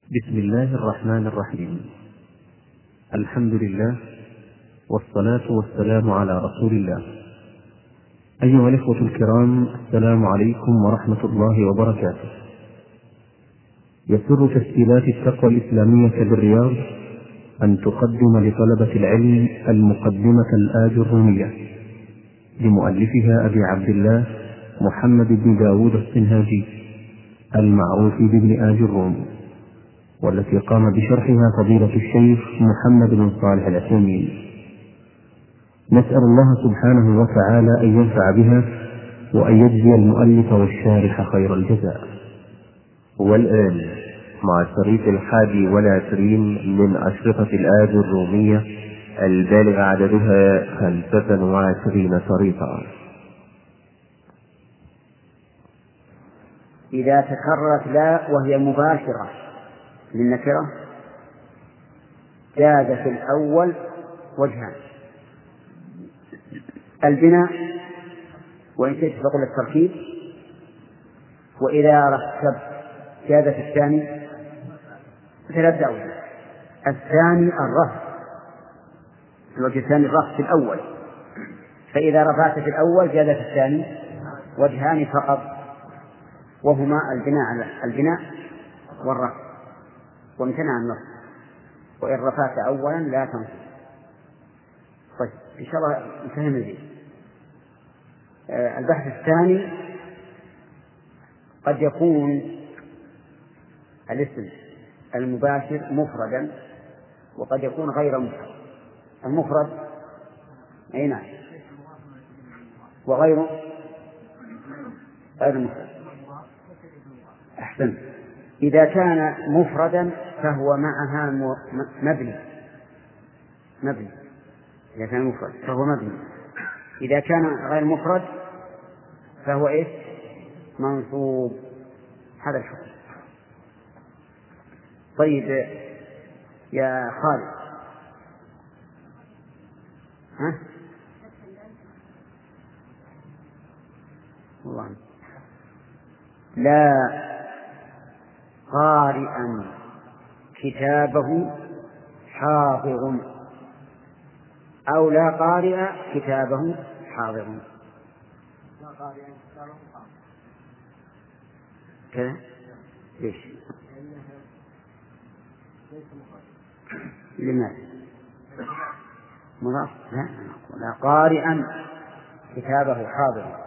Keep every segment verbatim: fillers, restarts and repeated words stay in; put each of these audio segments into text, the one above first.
بسم الله الرحمن الرحيم. الحمد لله والصلاة والسلام على رسول الله. أيها الإخوة الكرام، السلام عليكم ورحمة الله وبركاته. يسر تسجيلات التقوى الإسلامية بالرياض أن تقدم لطلبة العلم المقدمة الآجرومية لمؤلفها أبي عبد الله محمد بن داود الصنهاجي المعروف بابن آجروم، والتي قام بشرحها فضيلة الشيخ محمد بن صالح العثيمين. نسأل الله سبحانه وتعالى أن ينفع بها وأن يجزي المؤلف والشارح خير الجزاء. والآن مع الشريط الحادي والعشرين من أشرطة الآجرومية البالغ عددها خمسة وعشرين شريطا. إذا تكررت لا وهي مباشرة للنكرة جاز في الأول وجهان: البناء وإن شئت فقل التركيب، وإذا ركبت جاز في الثاني ثلاث أوجه. الثاني الرفع، الوجه الثاني الرفع في الأول، فإذا رفعت في الأول جاز في الثاني وجهان فقط، وهما البناء البناء والرفع، وامتنع النصب، وإن رفعت أولا لا تنصب. طيب إن شاء الله نفهم ذي. آه البحث الثاني: قد يكون الاسم المباشر مفردا وقد يكون غير مفرد. المفرد أي نعم، وغيره غير مفرد. أحسن. إذا كان مفردا فهو معها مبني مبني إذا كان مفرد فهو مبني. إذا كان غير مفرد فهو إيه؟ منصوب. هذا الحكم. طيب يا خالد، ها؟ والله لا قارئا كتابه حاضر، أو لا قارئ كتابه حاضر. كذا ليش؟ لماذا؟ مضاف؟ لا، لا قارئا كتابه حاضر.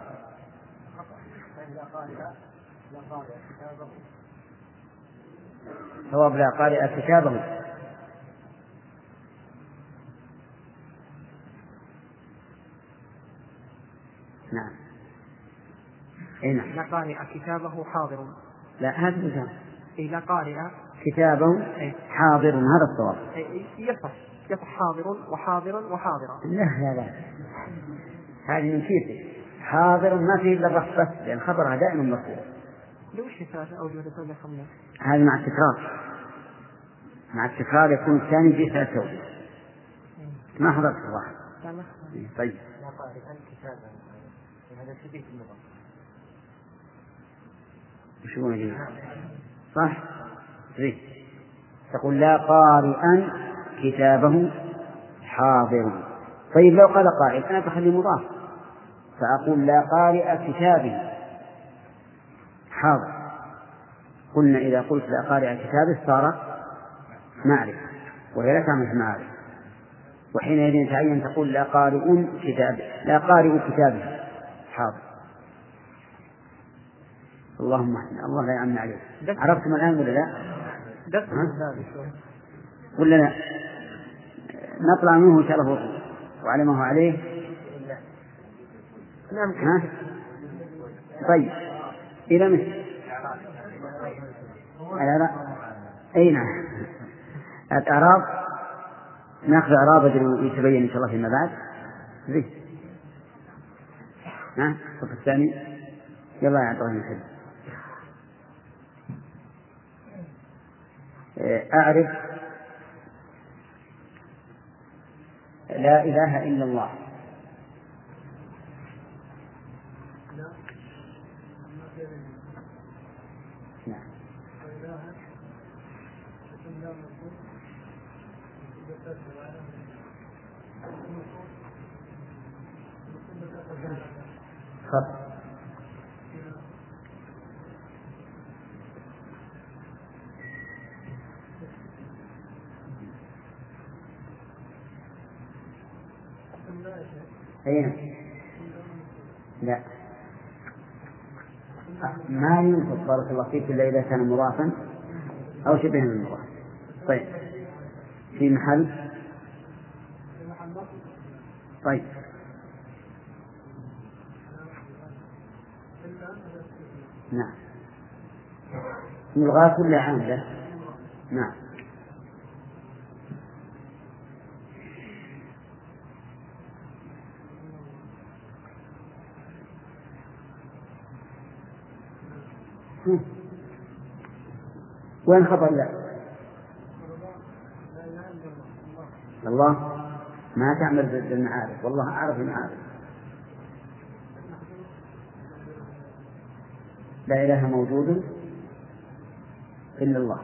صواب لا قارئ كتابه. نعم. أي نعم. لا قارئ كتابه حاضر. لا، هذا مثال. إيه لا قارئ كتابه حاضر، هذا الصواب. يصح يصح حاضر وحاضر وحاضرا. لا لا لا، هذه من كيفه. حاضر ما فيه إلا الرفع بس، لأن خبرها دائما مرفوع. لوش ثلاثة أوجه لثلاثة خمسة؟ هذا مع التكرار. مع التكرار يكون الثاني في ثلاثة أوجه. ما حضرت الواحد. طيب. لا قارئ كتابه، هذا شبيه اللغة. وشو نجي؟ صح؟ زين. تقول لا قارئا كتابه حاضر. طيب لو قال قائل أنا بخلي مضاف، فأقول لا قارئ كتابه حاضر. قلنا إذا قلت لا قارئ كتابه صار معرفة، وهي لا تعمل معرفة، وحينئذ تعين تقول لا قارئ كتابه، لا قارئ كتابه حاضر. اللهم احنا الله لا يعمل عليه. عرفتم الآن ولا لا؟ ولا لا؟ نطلع منه إن شاء الله وعلمه عليه. ها؟ طيب إلى مثل الإعراب. أي نعم، الإعراب نأخذ إعراب يتبين إن شاء الله فيما بعد. زين. ها؟ الصف الثاني. يلا يا عبد الله. أعرف لا إله إلا الله. خط. أين؟ لا، ما ينصب بارك الله فيك إلا إذا كان مضافا أو شبه من المضاف. طيب، في محل. طيب، نعم، ملغاة ولا عاملة؟ نعم. وين خبر لا؟ الله ما تعمل بالمعارف، والله أعرف المعارف. لا إله موجود إلا الله.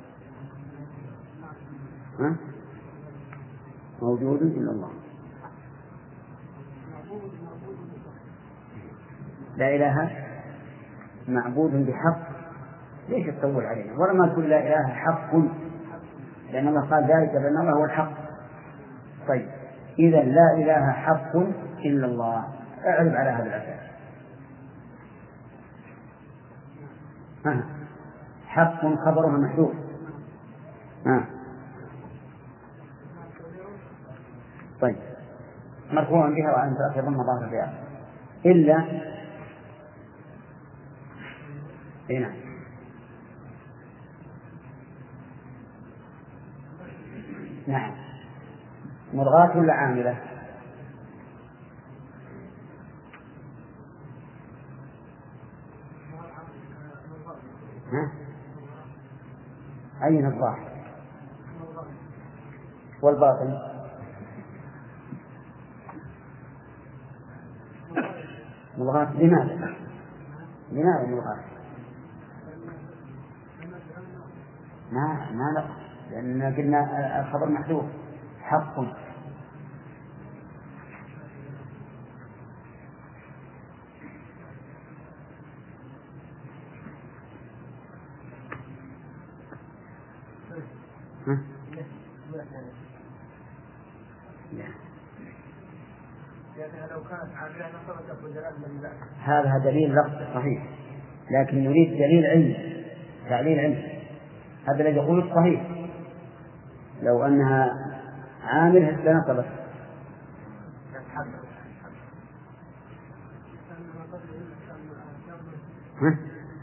ها؟ موجود إلا الله. لا إله معبود بحق. ليش تطول علينا؟ ولا ما تقول لا إله حق، لأن الله قال ذلك بأن الله هو الحق. طيب، إذا لا إله حق إلا الله، أعرف على هذا الأساس. ها. حق خبرها محذوف. ها. طيب، مرفوع بها وأن تأخذ مضاف بها إلا. هنا نعم، ملغاة ولا عاملة؟ ها؟ أين الظاهر والباطن؟ ملغاة. لماذا؟ لماذا ملغاة؟ ما ما لا، لأن قلنا الخبر محذوف. حق. ها؟ هذا دليل لفظ صحيح، لكن نريد دليل علمي، تعليل علمي. هذا الذي يقول صحيح، لو أنها عامل لنصبت. ها؟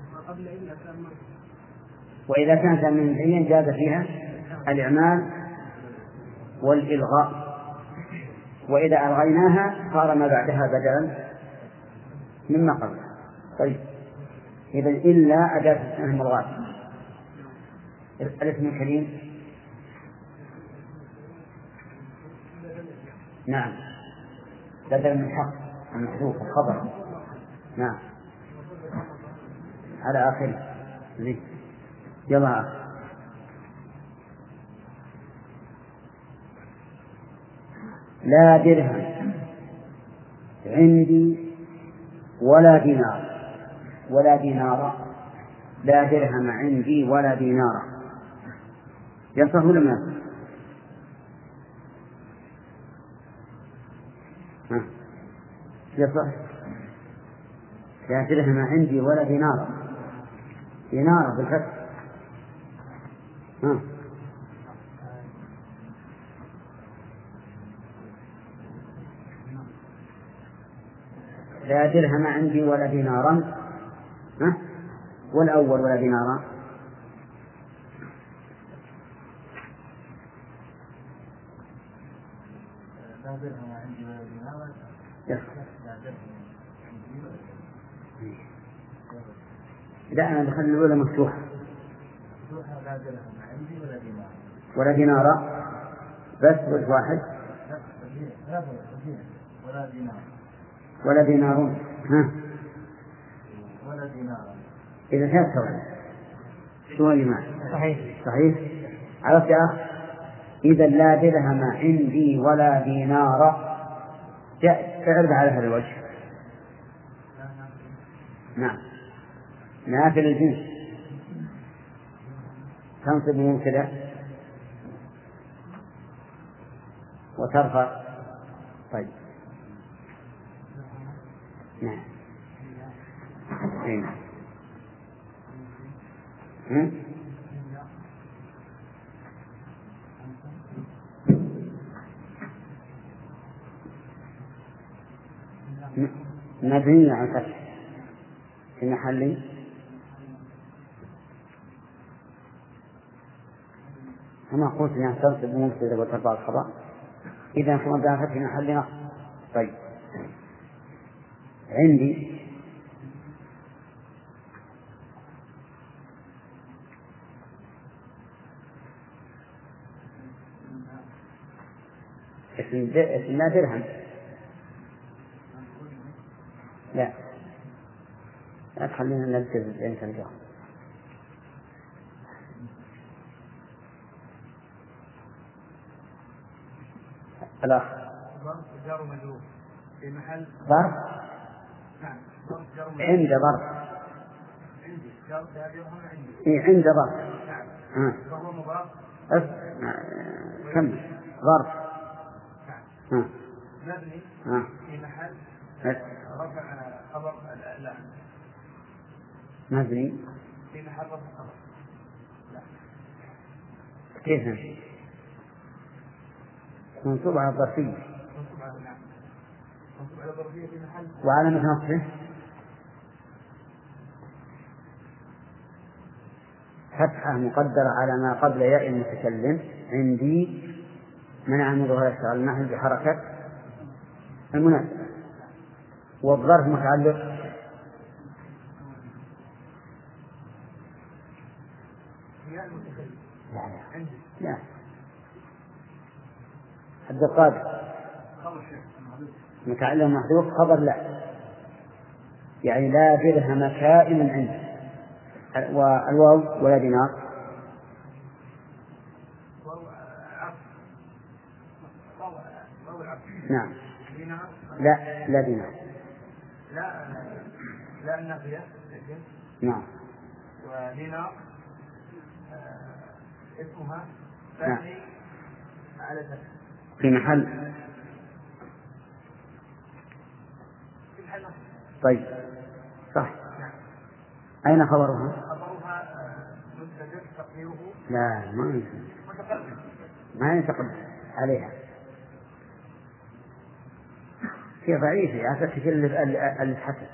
وإذا كانت من عين جاز فيها الإعمال والإلغاء، وإذا ألغيناها صار ما بعدها بدلا مما قبلها. طيب، إذا إلا أداة اسم الملغاة. الاسم الكريم نعم بدل من حق المحذوف الخبر. نعم على آخره. زي يلا لا درهم عندي ولا دينار ولا دينار. لا درهم عندي ولا دينار. يصح ولا ما يصح؟ يصح. لا درهم عندي ولا دينار. دينار بالفتح. ها لا درهم عندي ولا دينارا. ها والأول ولا دينارا. لا درهم عندي ولا دينارا. لا أنا دخل الأولى مفتوحة. لا درهم عندي ولا دينار ولا دينارا بس وجه واحد. ولا دينار ولا دينار. ها ولا دينار. إذا ثلاث سؤال شو يا جماعة؟ صحيح صحيح. عرفت يا أخ؟ إذا لا درهم عندي ولا دينار، تعرف على هذا الوجه. نعم، نافل الجنس تنصب كذا وترفع. طيب نعم. ايه مبني على الفتح في محل أنا قلت أنها تنصب مبتدأ وترفع الخبر، إذا كما فتح في محل نصب. طيب عندي اسم لا درهم، لا لا تخلينا نلتزم بين ترجمة. الأخ جار مجرور في محل ظرف. نعم عند ظرف. عندي جار درهم عندي. إيه عند ظرف. نعم. ها. فهو مضاف. أس. كم ظرف. نعم. ها. مبني. ها. في محل أس. رفع خبر لا. مبني. في محل رفع خبر. لا. كيف؟ منصوب على الظرفية. منصوب على نعم. منصوب على الظرفية في محل. وعلامة نصبه فتحة مقدرة على ما قبل ياء المتكلم عندي، منع من ظهور الشغل النحو بحركة المناسبة. والظرف متعلق ياء المتكلم. لا لا عندي. لا عبد القادر متعلم محذوف خبر لا، يعني لا درهم كائن عنده. والواو ولا دينار. نعم. لا لا دينار. لا لا النافية. نعم. ودينار اسمها نعم. على ذلك في محل. في محل. طيب صح. نعم. أين خبرها؟ خبرها مستدر تقديره. لا ما يمكن. متقدم. ما ينتقد عليها. هي ضعيفة يعني كثير اللي تحسن.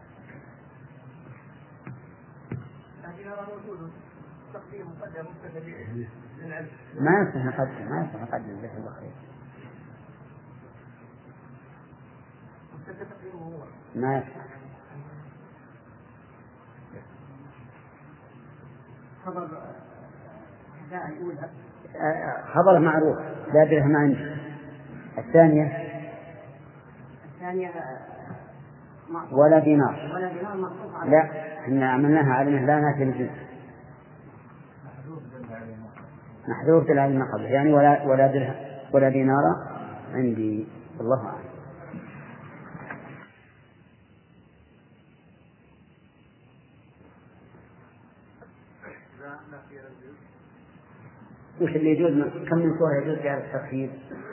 لكن هذا موجود تقدير مقدم مستدر. ما يصح نقدم ما يصح نقدم به البخير. ما يصح. خبر لا يقول خبر معروف لا درهم عندي. الثانية الثانية ولا دينار. ولا دينار مخصوص على. لا احنا عملناها على انه لا نافي الجنس محذوف العلم قبل يعني ولا ولا درهم ولا دينار عندي. والله أعلم. وش اللي يجوز؟ كم من صورة يجوز فيها التخفيف؟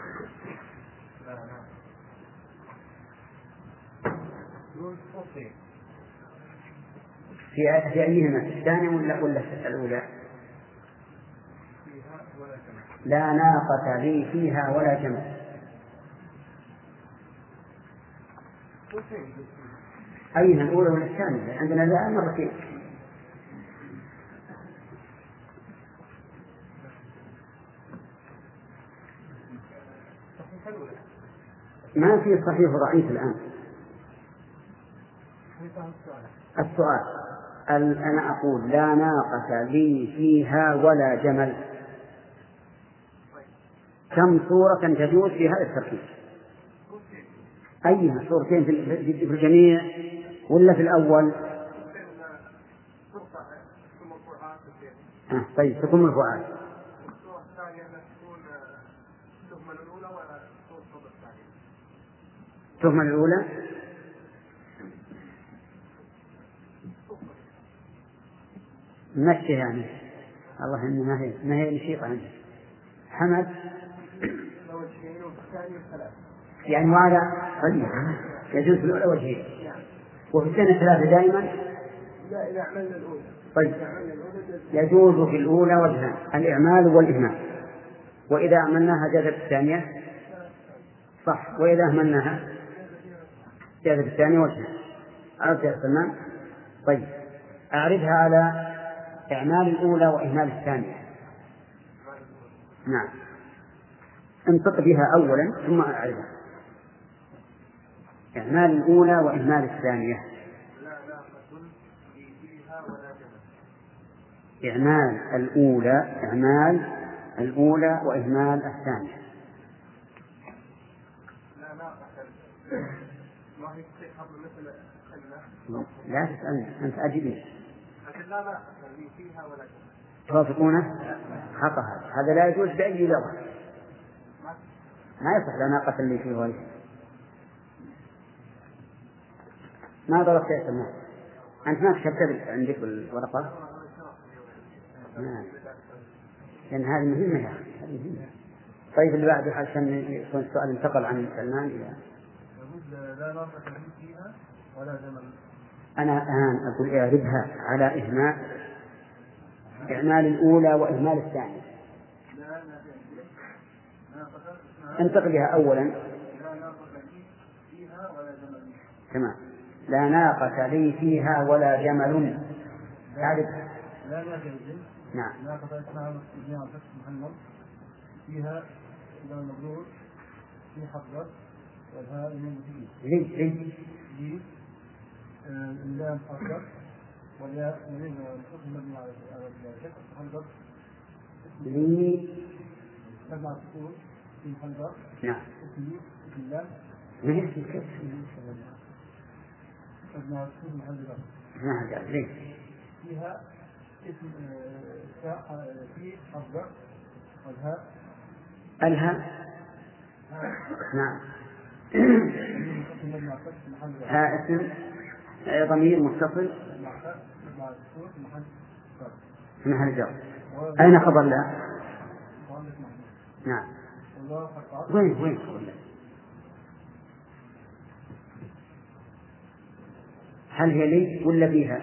في في أيهما الثانية ولا ولا الأولى؟ لا ناقة لي فيها ولا جمل. أيها الأولى ولا الثانية؟ عندنا لا مرتين. ما في صحيح ضعيف الآن. السؤال أنا أقول لا ناقة لي فيها ولا جمل، كم صورة تجوز في هذا التركيب؟ أيها صورتين في الجميع ولا في الأول؟ آه طيب تكون مرفوعات. الثانية تكون تهمل الأولى ولا تهمل الثانية؟ تهمل الأولى مشي يعني الله إنه ما هي ما هي نشيطة عنده حمد يعني وعلى طيب يجوز في الأولى وجهين وفي الثانية ثلاثة دائما. لا إذا عملنا الأولى طيب يجوز في الأولى وجهان الإعمال والإهمال، وإذا عملناها جازت الثانية صح، وإذا أهملناها جازت الثانية وجهان. عرفت يا سلمان؟ طيب أعرضها على إعمال الأولى وإهمال الثانية. نعم انطق بها أولا ثم أعرضها. إعمال الأولى وإهمال الثانية. إعمال الأولى إعمال الأولى وإهمال الثانية. لا تسألني أنت أجبني. توافقونه خطأ هذا لا يجوز بأي لغة، ما يصح لا ناقة اللي فيه وليس. ما ضربت يا سلمان أنت ما كتبت عندك بالورقة؟ نعم لأن هذه مهمة يا أخي. طيب اللي بعده عشان يكون السؤال انتقل عن سلمان إلى لا ناقة فيها ولا جمل. أنا الآن أقول اعرضها على إهمال إعمال الأولى وإهمال الثانية. انتقل بها أولا. تمام. لا ناقة لي فيها ولا جمل. تعرف؟ لا ناقة. نعم. ناقة اسمها مسجونة فتح محمد فيها إلى المبرور في حضر والهاء من فيه. لي لي. لي اللام حضر والياء من مبني على الشك حضر. لي. سمع السكون في حضر. نعم. اسمي اللام. ما هي الكلمة؟ سمع السكون محل ما هذا ليه؟ فيها اسم في حضر والهاء. الها. نعم. ها اسم ضمير متصل في محل جر. أين خبر لا؟ نعم. وين وين خبر لا؟ هل هي لي ولا فيها؟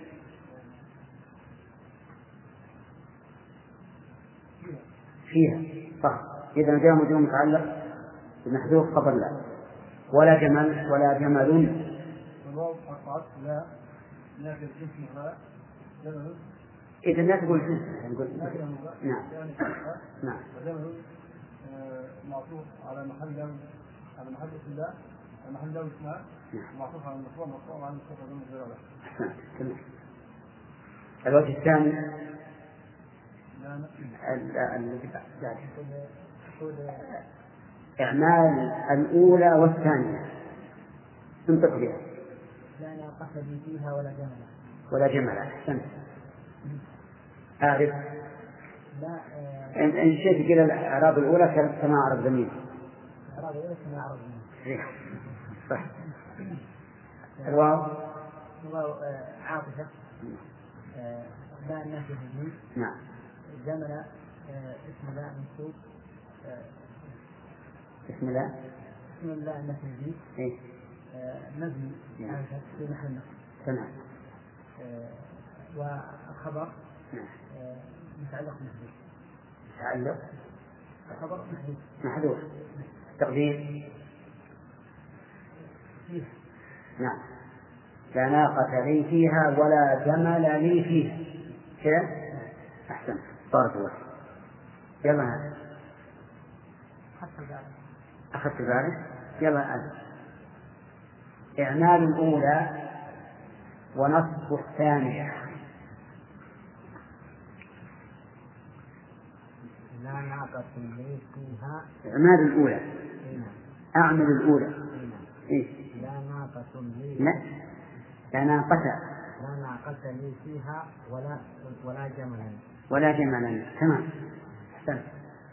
فيها صح. إذا جاء مجرور متعلق بمحذوف خبر لا. ولا جمل ولا جمل. لا لا اسمها جمل. إذا لا تقول جنس نقول نعم نعم. وجمل معطوف على محل على محل اسم الله محل له اسمها معطوف على المشروع مقطوع عن الصفة ضمن الزرارة. تمام. الوجه الثاني الذي بعد إعمال الأولى والثانية. انطق بها. لا ناقة لي فيها ولا جمل. ولا جمل. أحسنت. أعرف. لا إن إن شئت كذا الأعراب الأولى كما أعرف زميل. الأعراب الأولى كما أعرف زميل. صح. الواو. الواو عاطفة. لا الناس الجديد. نعم. جمل اسم لا منصوب. اسم لا. اسم لا الناس الجديد. إيه. مبني في محل نصب. تمام. والخبر متعلق محذوف. متعلق. الخبر محذوف. محذوف. تقدير. نعم. لا ناقة لي فيها ولا جمل لي فيها. كذا. أحسن. بارك الله. يلا هذا. أخذت ذلك. يلا هذا. إعمال الأولى ونصب الثانية. لا ناقة لي فيها. إعمال الأولى. أعمل الأولى. إيه؟ لا ناقة لي. لا. لا ناقة. لا ناقة لي فيها ولا ولا جملا. ولا جملا. تمام. أحسن.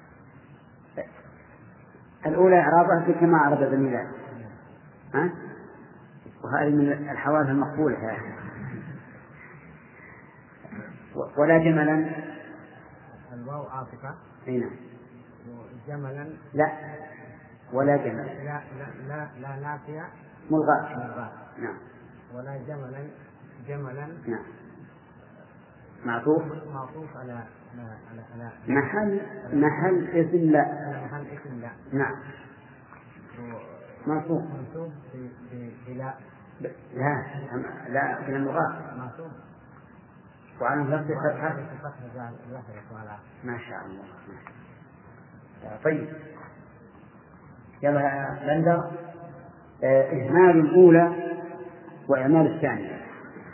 الأولى إعرابها كما عرب زميلات، ها؟ وهذه من الحوادث المقبولة هذه. ولا جملا الواو عاطفة. هنا جملا لا، ولا جمل لا لا لا, لا نافية ملغاة. ملغاة. نعم. ولا جملا جملا نعم. معطوف معطوف على على على, على محل محل اسم لا. على محل اسم لا. نعم. معطوف منصوب بلا لا لا من اللغات معطوف وعلى لفظ فتحة. ما شاء الله. طيب يلا بندر. إهمال الأولى وإعمال الثانية.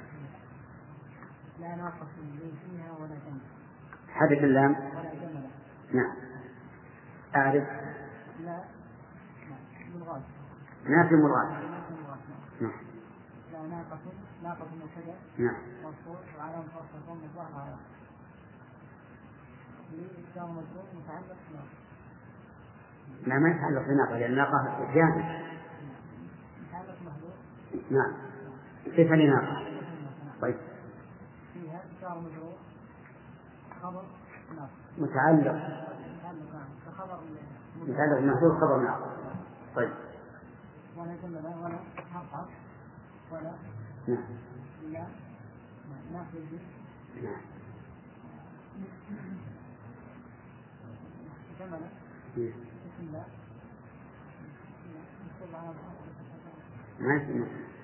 لا ناقص فيها ولا جمل. حدث اللام. ولا جمل. نعم. أعرف. لا ملغاة. نافي ملغاة. نعم. لا ناقص ناقص مبتدأ. نعم. مصدر وعلامة رفعه الظاهر على لإسلام مجرور متعلق بناقص. لا ما يتعلق بناقة لأن ناقة جامد. متعلق محذوف. نعم. صفة لناقة. طيب. فيها إسلام مجرور خبر ناقص. متعلق. متعلق كخبر متعلق بمحذوف خبر ناقص. طيب. ولا جمل ولا حرف ولا نعم. لا نافذ. نعم. جمل اسم لا مكتوب على ما اسمه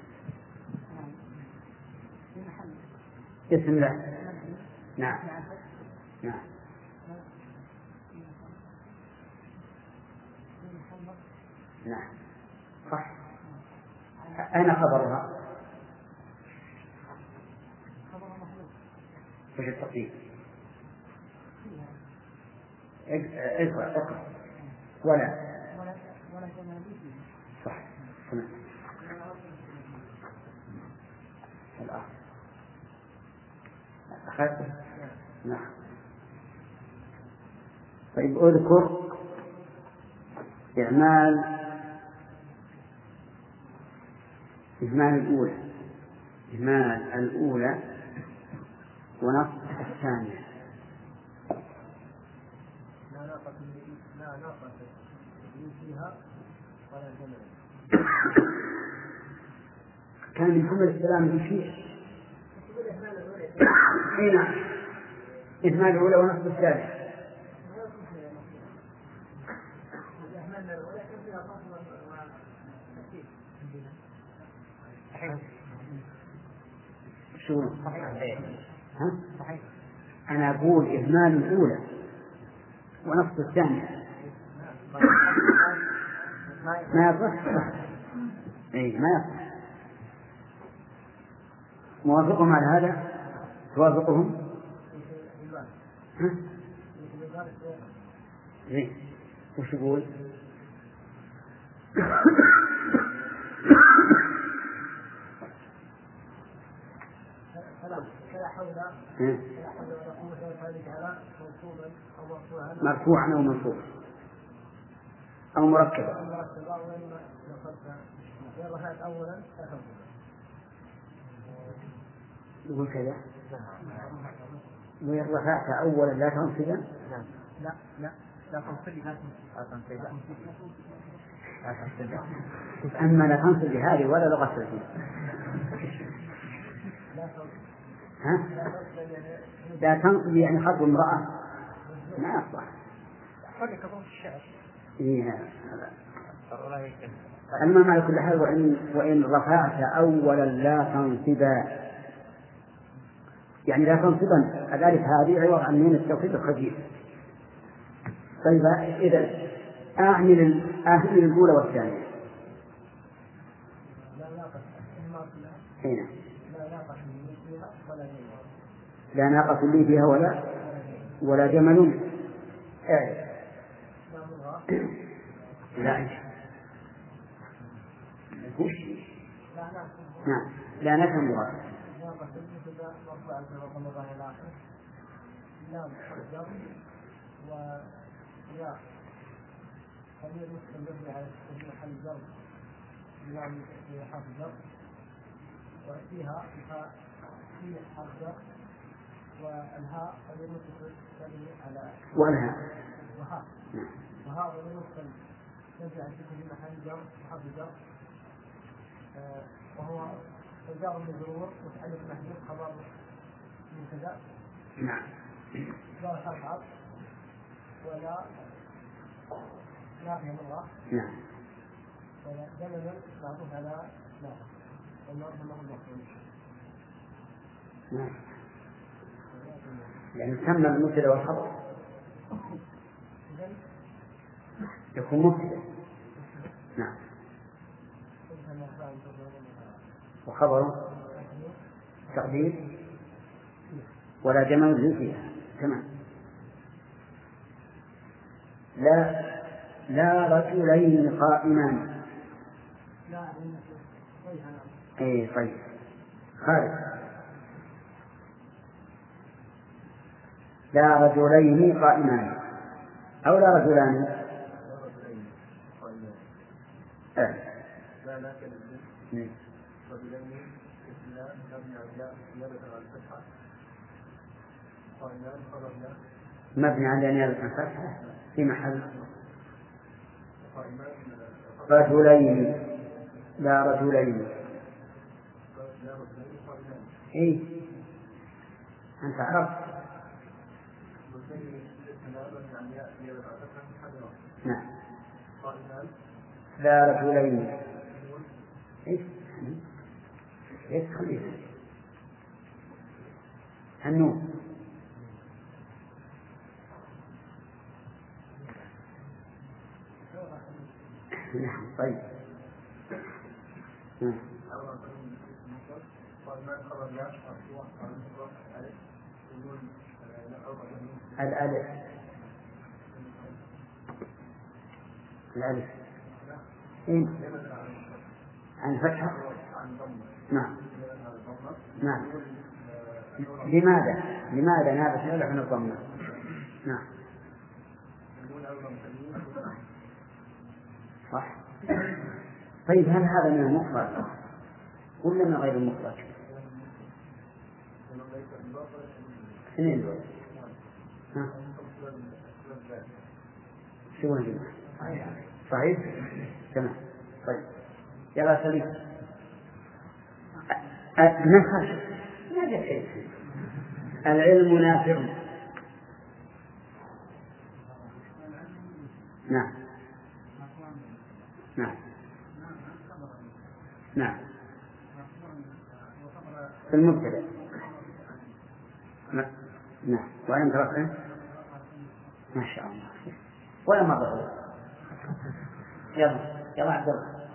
في محل اسم لا. نعم. نعم. نعم. صح. أين خبرها؟ خبرها محذوف. وش التقديم؟ اقرأ اقرأ. ولا ولا ولا جمل فيه. صح. تمام. الآخر أخذت. نعم. طيب اذكر إعمال إهمال الأولى إهمال الأولى ونص الثانية. لا ناقص لا ناقص فيها ولا جمل. كان محمد السلام بشيء. اي نعم. إهمال الأولى ونص الثانية. شو؟ ها؟ صحيح. أنا أقول إهمال الأولى ونص الثانية ما يصح. إيه ما يصح. موافقهم على هذا؟ توافقهم؟ ها؟ إيه وش يقول؟ مرفوعا أو منصوبا أو مركبا. يقول كذا وإن رفعت أولا لا تنصبا. لا لا لا تنصبي لا تنصبي لا تنصبي. أما لا تنصب بهذه ولا لغة فيها. ها؟ لا تنصب يعني خطب امرأة ما يصلح. إيه المهم على كل حال وإن وإن رفعت أولا لا تنصبا يعني لا تنصبا. الألف هذه عوض عن مين التوحيد الخفيف. طيب إذا أعمل أهمل الأولى والثانية. هنا لا ناقة لي فيها ولا ولا جمل. اعرف. لا نعم لا نفهم مراد. خلينا نسخن نبني على تسجيل محل الجر يعني في حرف الجر وفيها في حرف جر والهاء خلينا نسخن نبني على والهاء وهاء وهاء خلينا نسخن نبني على تسجيل محل الجر وحرف الجر وهو الجار المجرور وتعلق محذوف خبر مبتدأ. نعم. لا حرف عطف ولا نافية مرة. نعم. ولا زمن معطوف على نافع والنافع له المفعول. نعم. يعني سمى المبتدأ والخبر يكون مبتدأ. نعم. وخبر تقدير ولا جمع فيها تمام. لا لا رجلين قائمان. لا اي طيب خارج. لا رجلين قائمان او لا رجلان. آه. لا لا كلمة رجلين لا مبني على نيابة عن الفتحة قائمان خبر لا مبني على نيابة عن الفتحة في محل قائمان رجلين. لا رجلين. لا رجلين قائمان. اي انت عرفت. نعم. قائمان لا رجلين. ايش ايش خليه النون. نعم طيب. نعم. الألف الألف إيه؟ عن فتحة. نعم نعم. لماذا لماذا نابت الألف عن الضمة؟ نعم صح. طيب هل هذا من المخرج ولا من غير المخرج؟ اثنين دول. ها شو هذي؟ صحيح تمام. طيب يلا سليم. نفس ما جاء شيء. العلم نافع. نعم نعم نعم. في المبتدأ. نعم. وعلم رفعه ما شاء الله ولا مرة. يلا يلا عبد الله.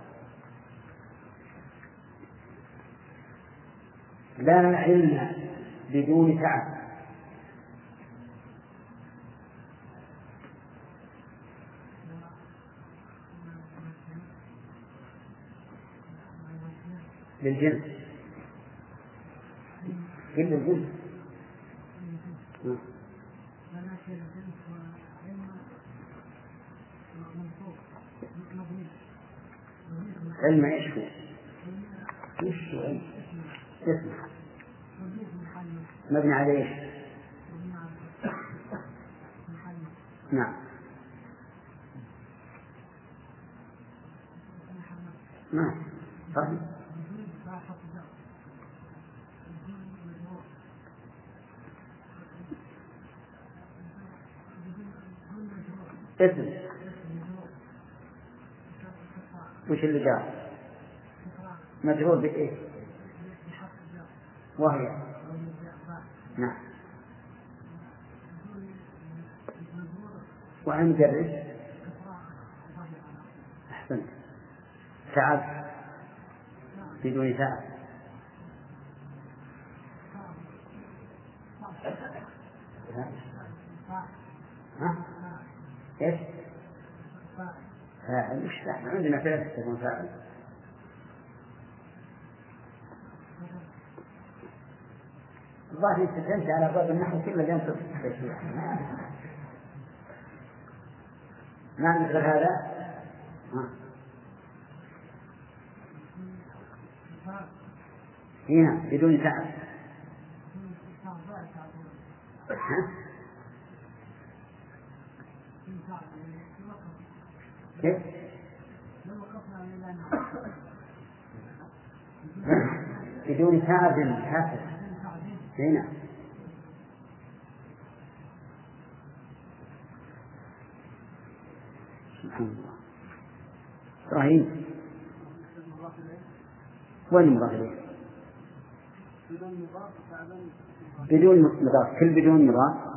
لا علم بدون تعب. للجنس كل الجنس. علم ايش هو؟ ايش هو علم؟ اسمع مبني على ايش؟ نعم نعم صحيح. اسم وش اللي جاء؟ مجرور بإيه؟ وهي نعم. وعن مجرد أحسن. تعب بدون تعب. ها؟ إيش؟ فاعل مش فاعل. عندنا ثلاثة تكون فاعل. الله يستفهمت على باب النحو كل اليوم تصبح ما مثل هذا هنا بدون تعب. كيف؟ بدون تعب حافظ هنا. سبحان الله. إبراهيم وين مضاف إليه؟ بدون مضاف. كل بدون مضاف.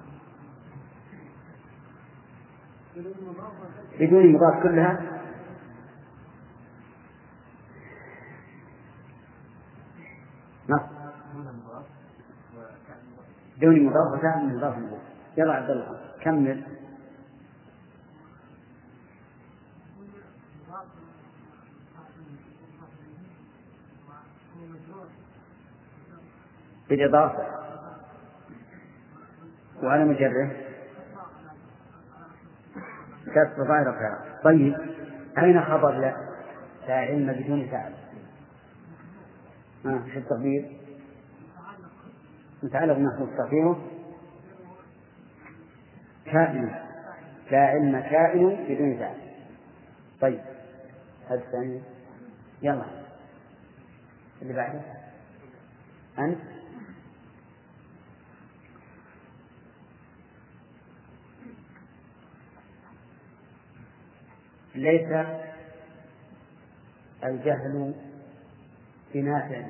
بدون مضاف كلها. نص بدون مضاف وكان مضاف إليه. يلا عبد الله كمل. بالإضافة وعلى مجره كسر ظاهر القراءة. طيب أين خبر لا لا علم بدون تعب؟ ها شو التقدير؟ متعلق نحو تقديره كائن. لا علم كائن بدون تعب. طيب هذا الثاني. يلا اللي بعده أنت. ليس الجهل بنافع.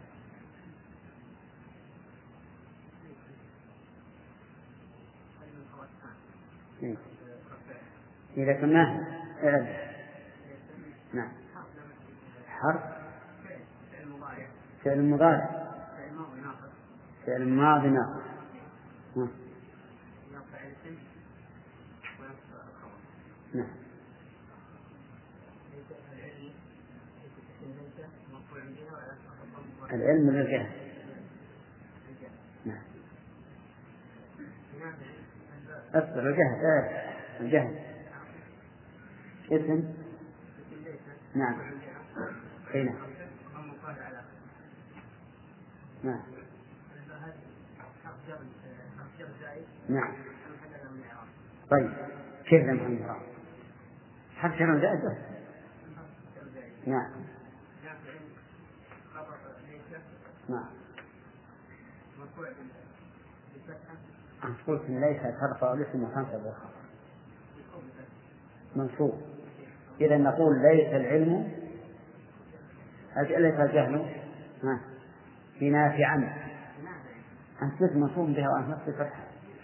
إذا كنا نعم حرف فعل مضارع فعل ماضي ناقص. نعم العلم للجهل. نعم أصبر الجهل. آه. الجهل اسم. نعم هنا. نعم نعم. طيب كيف لم يكن حرف جر زائد بس. نعم نعم. قلت ليس ترفع الاسم وتنصب الخبر منصوب. إذا نقول ليس العلم ليس الجهل بنافعا. أنت لست منصوب بها وأنت نفس الفتحة.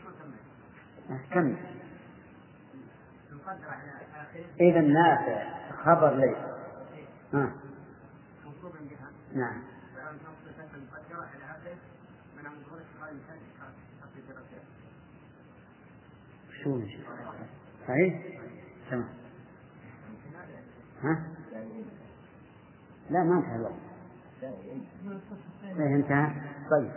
كم إذا نافع خبر ليس. ها نعم شو صحيح تمام. ها لا ما انتهى الوقت. ايه انتهى. طيب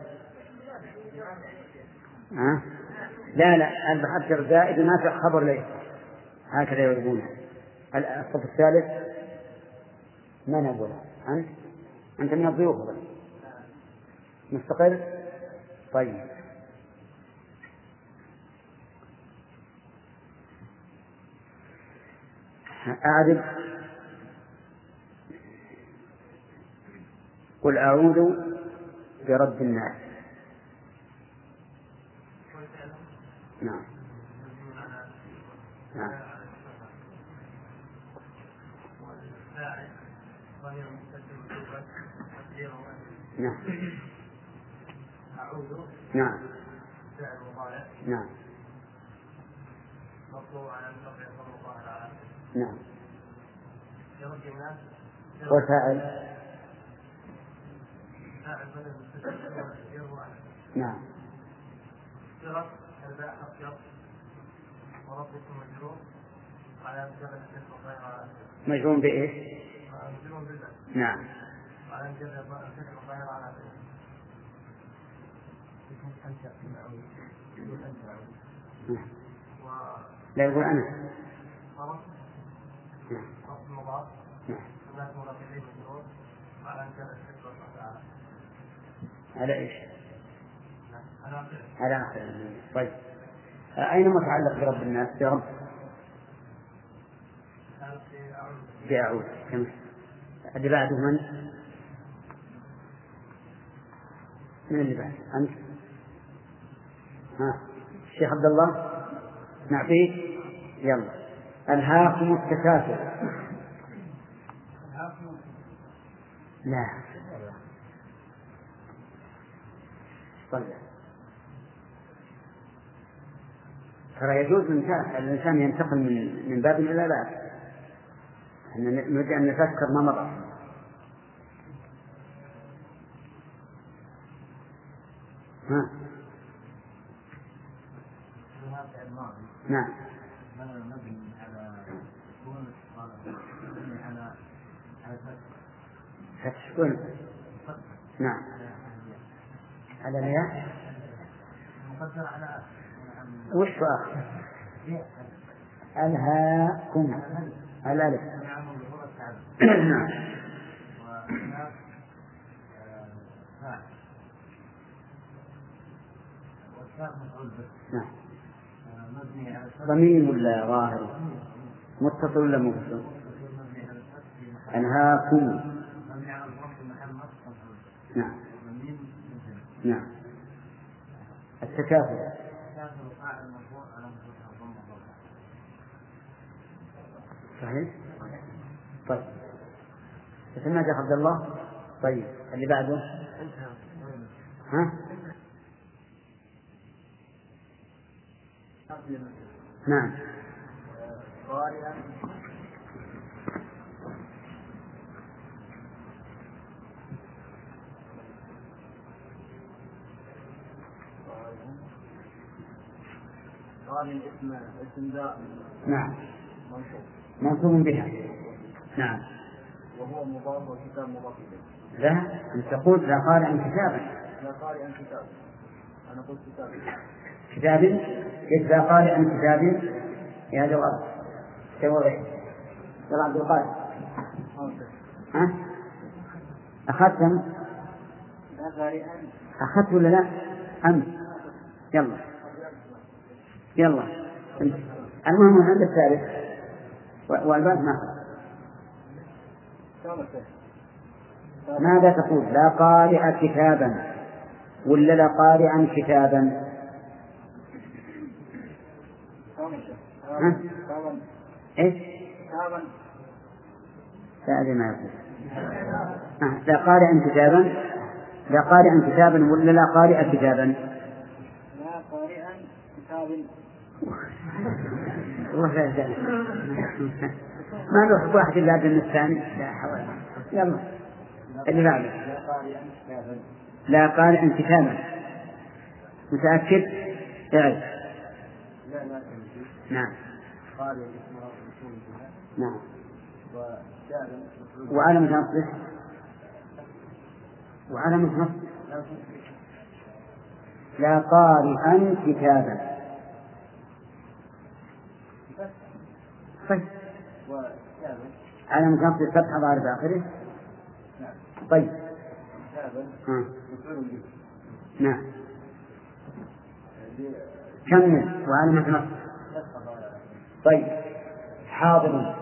ها لا لا البحث جر زائد ونافع خبر ليس هكذا يقولون. الصف الثالث ما نقوله. أنت أنت من الضيوف مستقر. طيب أعرف. قل أعوذ برب الناس. نعم نعم نعم نعم نعم نعم. وفاعل نعم مجرور بإيش؟ نعم لا يقول أنا وصف المضاف هناك مضاف إليه مجرور على أن كان الشكر والسعادة. على إيش؟ على آخر. طيب أين متعلق برب الناس؟ برب بأعوذ. كم اللي بعده من؟ من اللي بعده؟ أنت؟ ها الشيخ عبد الله نعطيك. يلا. ألهاكم التكاثر. لا طيب ترى يجوز الإنسان ينتقل من من باب إلى باب. احنا نريد أن نفكر ما مضى. ها نعم فتشكون نعم على الياء وش آخر ألهاكم الألف. نعم ضمير ولا ظاهر؟ متصل ولا منفصل؟ ألهاكم. نعم نعم. التكاثر صحيح. طيب اسمع يا عبد الله. طيب اللي بعده ها نعم قال الاسم اسم ذا نعم منصوب بها. نعم وهو مضاف وكتاب مضاف إليه. لا أنت تقول لا قارئ عن كتابا. لا قارئ عن كتاب. أنا قلت كتاب. كتاب إذا قارئ عن كتاب يا جواب جواب يلا عبد القادر. ها أخذتم؟ أخذت ولا لا؟ أم يلا يلا المهم عند الثالث والباب ما ماذا تقول؟ لا قارئ كتابا ولا لا قارئا كتابا؟ ها؟ إيش؟ لا أدري ما يقول. آه. لا قارئا كتابا لا قارئا كتابا ولا لا قارئ كتابا؟ لا قارئا كتابا. والله لا يزال ما نروح واحد إلا أدنى الثاني. لا حول. يلا اللي بعده. لا قارئا كتابا. متأكد؟ اعرف. لا لا نعم قارئ اسمه رسول الله. نعم وكتابا وعلامة نصبه وعلامة نصبه لا قارئا كتابا. طيب علامة نصبه فتحة ظاهرة بآخره. طيب ها. نعم كمل وعلامة نصب. طيب حاضر.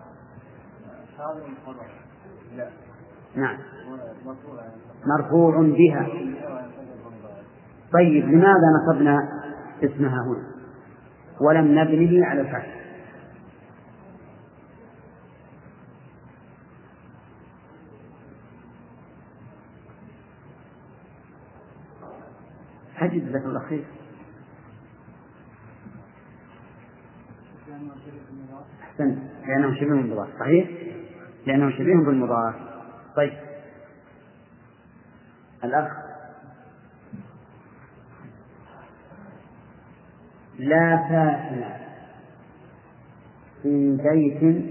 نعم مرفوع بها. طيب لماذا نصبنا اسمها هنا ولم نبنه على الفتح؟ حجد لك الله خير. أحسنت لأنه شبيه بالمضاف. صحيح لأنه شبيه بالمضاف. طيب الأخ لا ساكن في بيت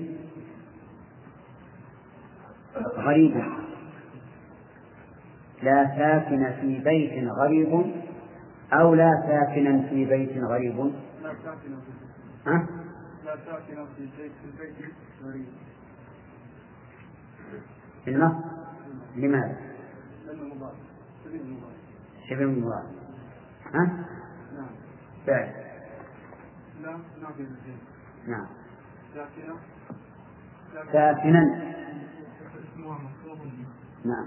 غريب. لا ساكن في بيت غريب أو لا ساكنا في بيت غريب. ها؟ لا ساكنة في البيت في البيت غريب. في النص لماذا؟ لأنه مضاف شبه مضاف. شبه مضاف. ها؟ نعم. فعل. لا نافي للجنس. نعم. ساكنة. ساكنا. اسمها مخصوص. نعم.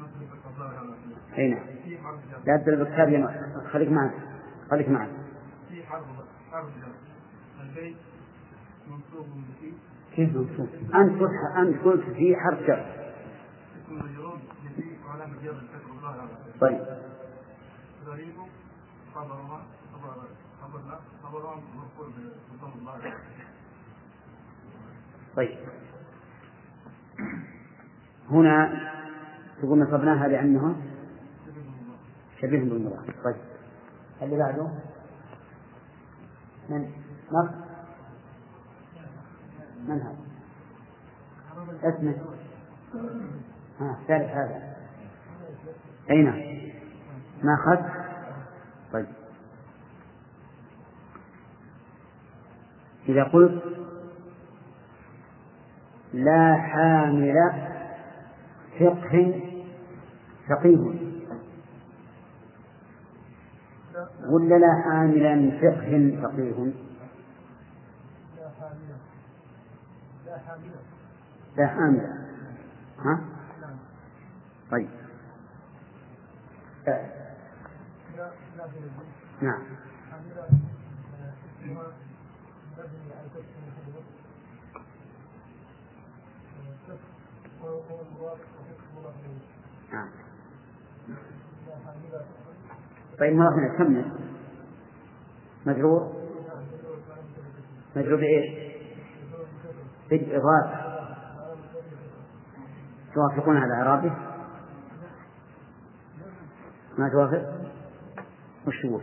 هنا. لا تضرب الكتاب، خليك معك خليك معك. في حرف حرف البيت منصوب به. كيف منصوب؟ أنت قلت أنت قلت في حرف جر. اسم مجرور به وعلامة جر الكسر الله على. طيب. غريب خبر ما خبر خبر لا خبر مرفوع بضم الله. طيب. هنا تقول نصبناها لأنها شبيه بالمضاف. طيب. اللي بعده من نص من هذا؟ اسمه ها ثالث هذا. أين ما أخذ؟ طيب. إذا قلت لا حامل فقه فقيه ولا لا حاملا فقه فقيه؟ لا حاملا. ها؟ طيب. نعم. نعم. طيب ما هنا كمل. مجرور مجرور بإيش؟ بالإضافة. توافقون على إعرابه؟ ما توافق؟ وش هو؟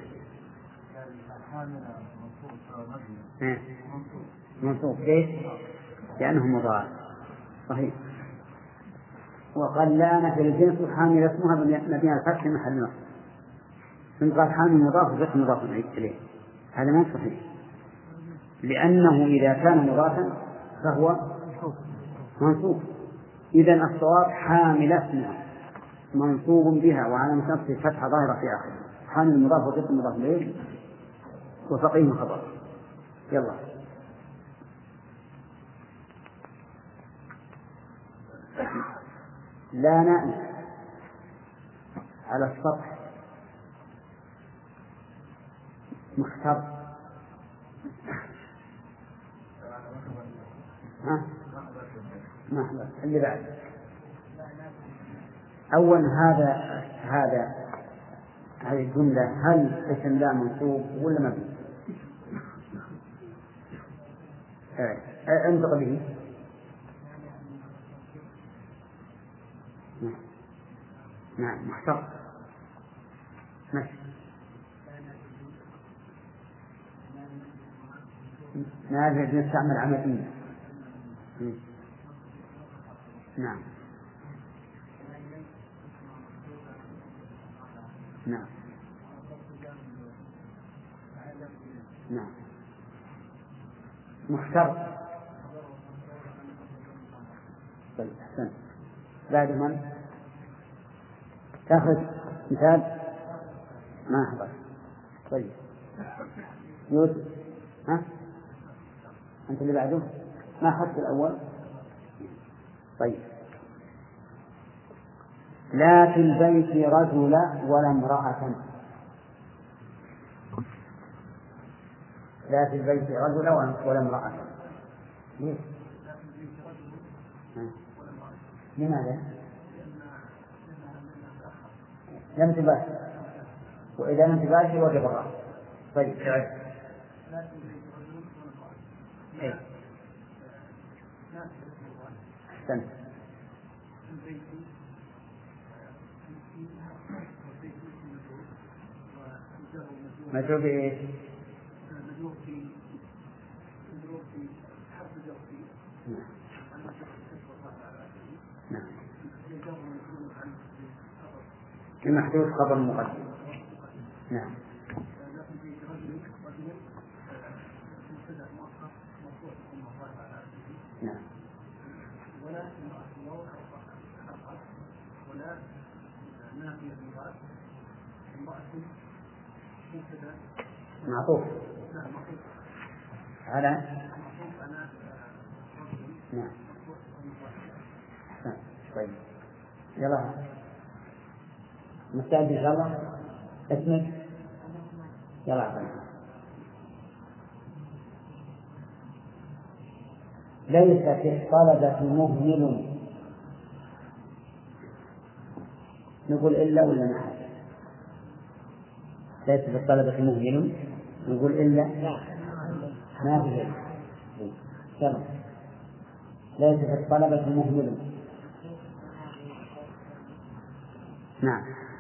منصوب. ليش؟ لأنه مضاف. صحيح. وقال لا نفي الجنس حامل اسمها مبني على الفتح في محل نصب. ثم قال حامل مضاف وغير مضاف إليه. هذا مو صحيح، لأنه إذا كان مضافا فهو منصوب. إذن الصواب حامل اسمها منصوب بها وعلى نصبه فتحة ظاهرة في آخره. حامل مضاف وغير مضاف إليه وفقيه خبر. يلا. لا نأمن على السطح مختار. ها؟ ما اللي بعد. أول هذا هذا هذه الجملة هل اسم لا منصوب ولا مبني؟ انطق به. نعم محتر. ماشي. نازل نستعمل عملية. نعم نعم نعم محتر. طيب أحسن. بعد من تأخذ مثال ما أحضر. طيب يوسف. ها أنت اللي بعده ما أخذت الأول. طيب. لا في البيت رجل ولا امرأة. لا في البيت رجل ولا امرأة. ليه؟ لماذا؟ لم تباشر، وإذا لم تباشر وجب الرأي. طيب تعال. إيه؟ أحسنت. مجرور بإيش؟ مجرور في مجرور في حرف الجر. نعم. المحدود خبر مقدم. نعم. نعم. ولا ولا نافية المرأة المرأة مبتدأ معطوف على نعم. طيب يلا مستعد إن شاء الله. اسمك يلا عفوا. ليس في الطلبة مهمل، نقول إلا ولا نعم؟ ليس في الطلبة مهمل نقول إلا ما في شيء. يلا ليس في الطلبة مهمل. نعم.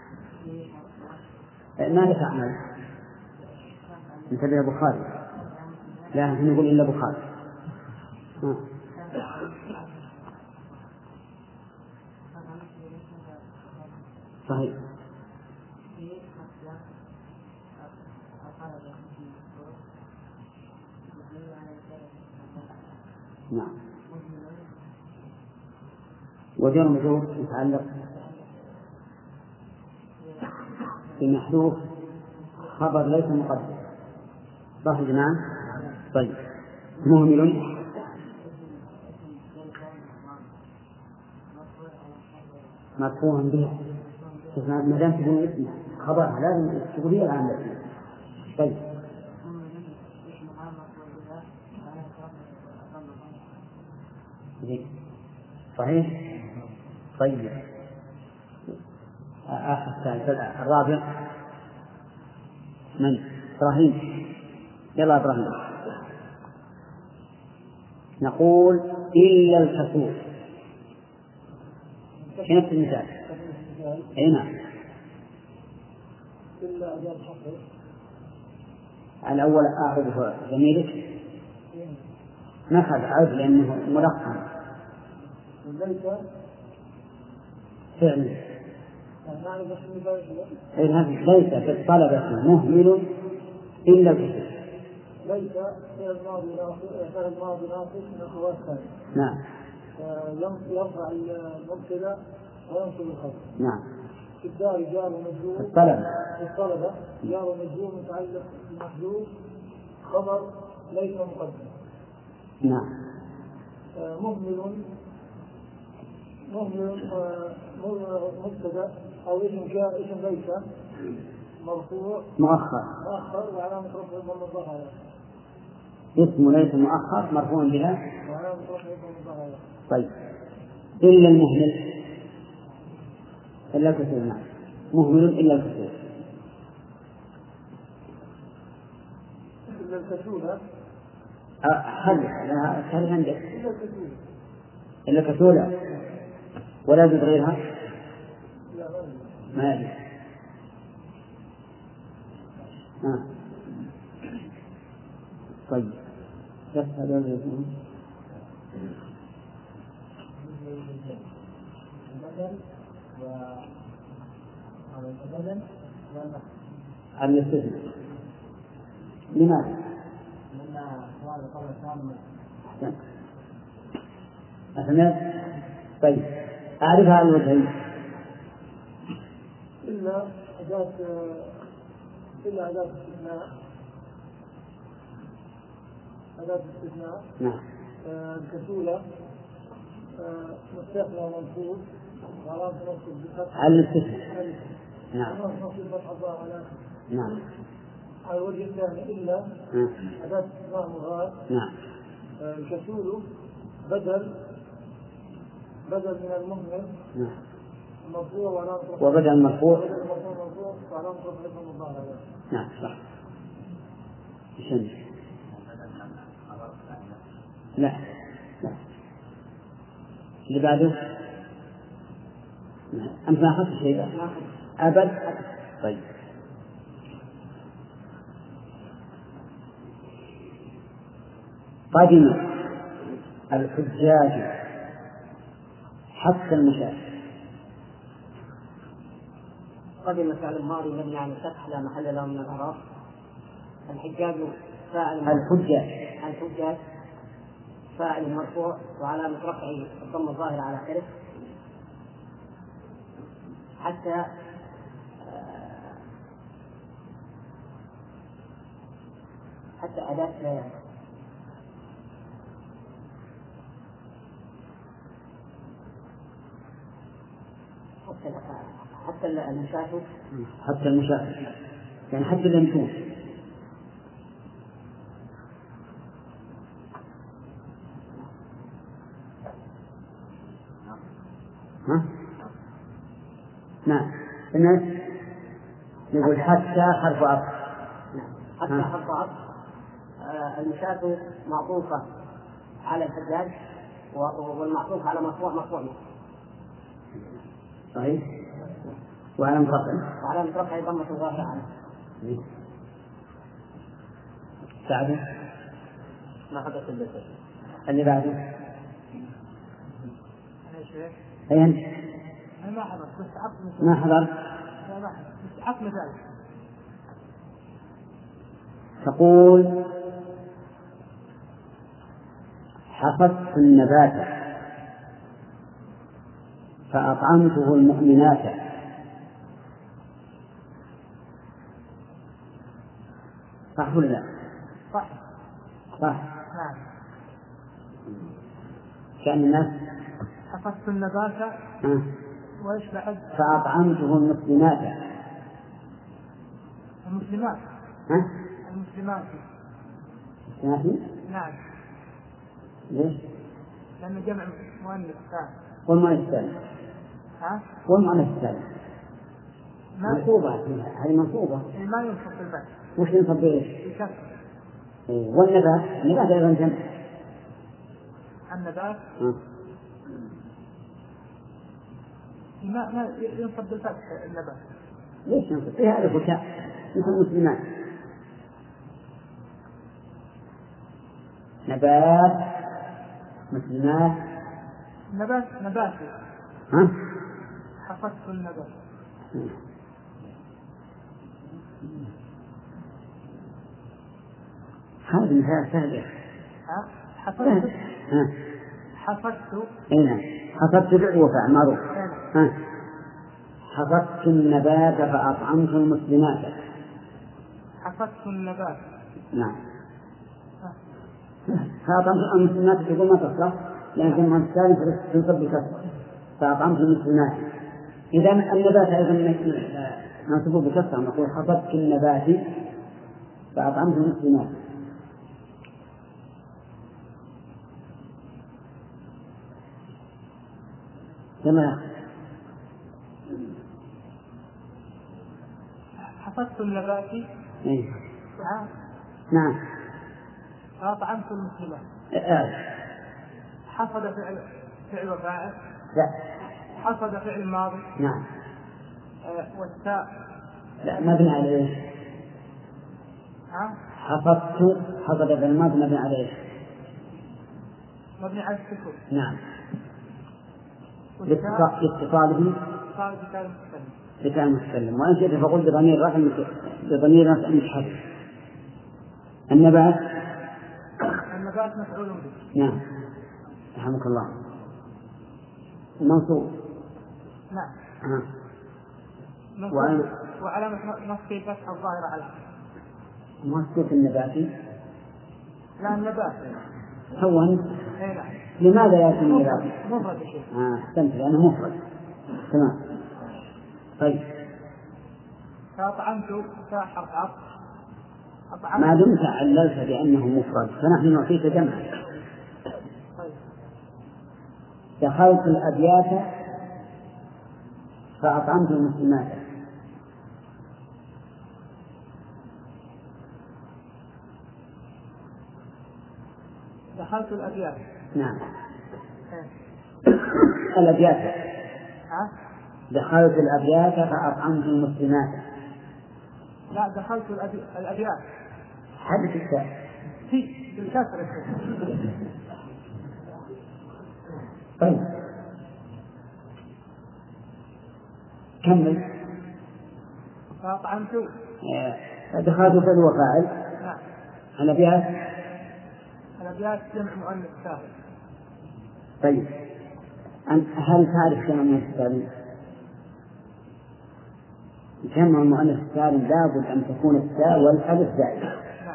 ماذا تعمل؟ انتبه بخاري. لا نقول إلا بخاري. آه. صحيح. نعم. وجر مجرور يتعلق بمحذوف خبر ليس مقدم. صح يا جماعة؟ طيب مهمل مرفوع به. ما دام تقول اسمه خبرها لازم تقول هي العامة. طيب صحيح. طيب آخر الثالث الرابع من؟ إبراهيم. يلا إبراهيم. نقول إلا الكسور في نفس المثال. أي نعم. الأول أعرض زميلك نخذ عرض لأنه ملقن فعلا. ليس في الطلبة مهمل إلا الكسور. ليس في الماضي ناقص الماضي ناقص من الخواص. نعم. يرفع المبتدأ وينصب الخبر. نعم. في الدار جار ومجرور. الطلبة. الطلبة جار ومجرور متعلق بالمحذوف خبر ليس مقدم. نعم. مهمل مهمل مبتدأ أو اسم كان اسم ليس مرفوع مؤخر مؤخر وعلامة رفعه الضمة الظاهرة. اسم ليس مؤخر مرفوع بها وعلامة رفعه الضمة الظاهرة. طيب إلا المهمل إلا الكسور. نعم مهمل إلا الكسور. إلا الكسولة هل هل عندك إلا الكسولة إلا الكسولة ولا يوجد غيرها؟ لا ما يجوز. آه. طيب بس هذا الرجل الاستثناء. لماذا؟ أحسن. طيب أعرفها على الوجهين. إلا أداة إلا أداة استثناء أداة استثناء. نعم. الكسولة مستثنى ومنصوب وعلامة نصب بالفتح على الاستثناء. نعم. نعم. على الوجه الثاني إلا أداة استثناء مغاير. نعم. الكسول بدل بدل من المهمل. نعم. مرفوع وعلامة وبدأ المرفوع مرفوع وعلامة رفعه المضارع. نعم صح. شن. لا لا اللي بعده أنت ما أخذت شيء أبد. طيب قدم الحجاج حتى المشاة. قدم فعل الماضي مبني على الفتح لا محل له من الإعراب. الحجاج فاعل الحجاج الحجاج فاعل مرفوع وعلامة رفعه الضم الظاهر على آخره حتى حتى أداة حتى المشاة حتى المشاة يعني حتى اليمشون. ها؟ نعم. الناس يقول حتى حرف عطف. حتى حرف عطف. آه المشاة معطوفة على الحجاج والمعطوف على مرفوع مرفوع صحيح. وعلى رفعه وعلى رفعه ضمة ظاهرة عنه. سعده ما حدث إلا اللي بعده. أنا شيخ. أي أنت؟ أنا ما حضر بس عقل. ما حضر. لا ما حضر بس عقل ذلك. تقول حفظت النبات فأطعمته المؤمنات. صح ولا لا؟ صح. صح. نعم. كأن الناس حفظت النبات وإيش بعد؟ فأطعمته المسلمات. المسلمات. ها؟ المسلمات. المسلمات؟ نعم. ليش؟ لأنه جمع مؤنث ثاني. والمؤنث الثاني. ها؟ والمؤنث الثاني. منصوبة هذه منصوبة. ما ينصب بالبعث. وش ينصب بإيش؟ بالكسر. والنبات النبات أيضا جمع. النبات ما ما ينصب بالفتح النبات. ليش ينصب؟ فيها ألف وتاء مثل المسلمات. نبات مسلمات. نبات نباتي. ها؟ حفظت النبات. هذا مثال سهل. ها؟ حفظت. ها؟ حفظت. أي نعم. حفظت فعل وفعل معروف. ها؟ حفظت النبات فأطعمت المسلمات. حفظت النبات. نعم. فأطعمت المسلمات تقول ما تصلح لأن جمع الثالث تنصب بكسر فأطعمت المسلمات. إذا النبات أيضا منصوب بكسر نقول حفظت النبات فأطعمت المسلمات. كما حفظت النبات. إيه؟ ها؟ نعم. أطعمت المسلمات. آه. حفظ فعل فعل وفاعل. لا. حفظ فعل ماضي. نعم. آه والتاء. لا مبني على إيش؟ ها؟ حفظت حفظ فعل ماضي مبني على إيش؟ مبني على السكون. نعم. لاتصاله صار بكلام متكلم. بكلام متكلم. وأن شئت فقل بضمير رفع بضمير رفع متحرك. النبات. النبات مفعول به. نعم. رحمك الله. منصوب. نعم. آه. وعلامة وعلامة نصبه فتحة الظاهرة على منصوب النباتي. لا النبات. هو أنت. أي نعم. لماذا يأتي النباتي؟ مفرد شيء. آه أحسنت لأنه مفرد. تمام. طيب. فأطعمت فحرف عطف. ما دمت عللت بأنه مفرد فنحن نعطيك جمع. دخلت الأبيات فأطعمت المسلمات. دخلت الأبيات. نعم. الأبيات. ها؟ دخلت الأبيات فأطعمت المسلمات. لا دخلت الأبيات. حدث التاء. في بالكسر. طيب. كمل. فأطعمت. دخلت فعل وفاعل. نعم. الأبيات. أبيات جمع مؤنث سالم. طيب أنت هل تعرف جمع المؤنث السالم؟ جمع المؤنث السالم لابد أن تكون التاء والألف زائدة،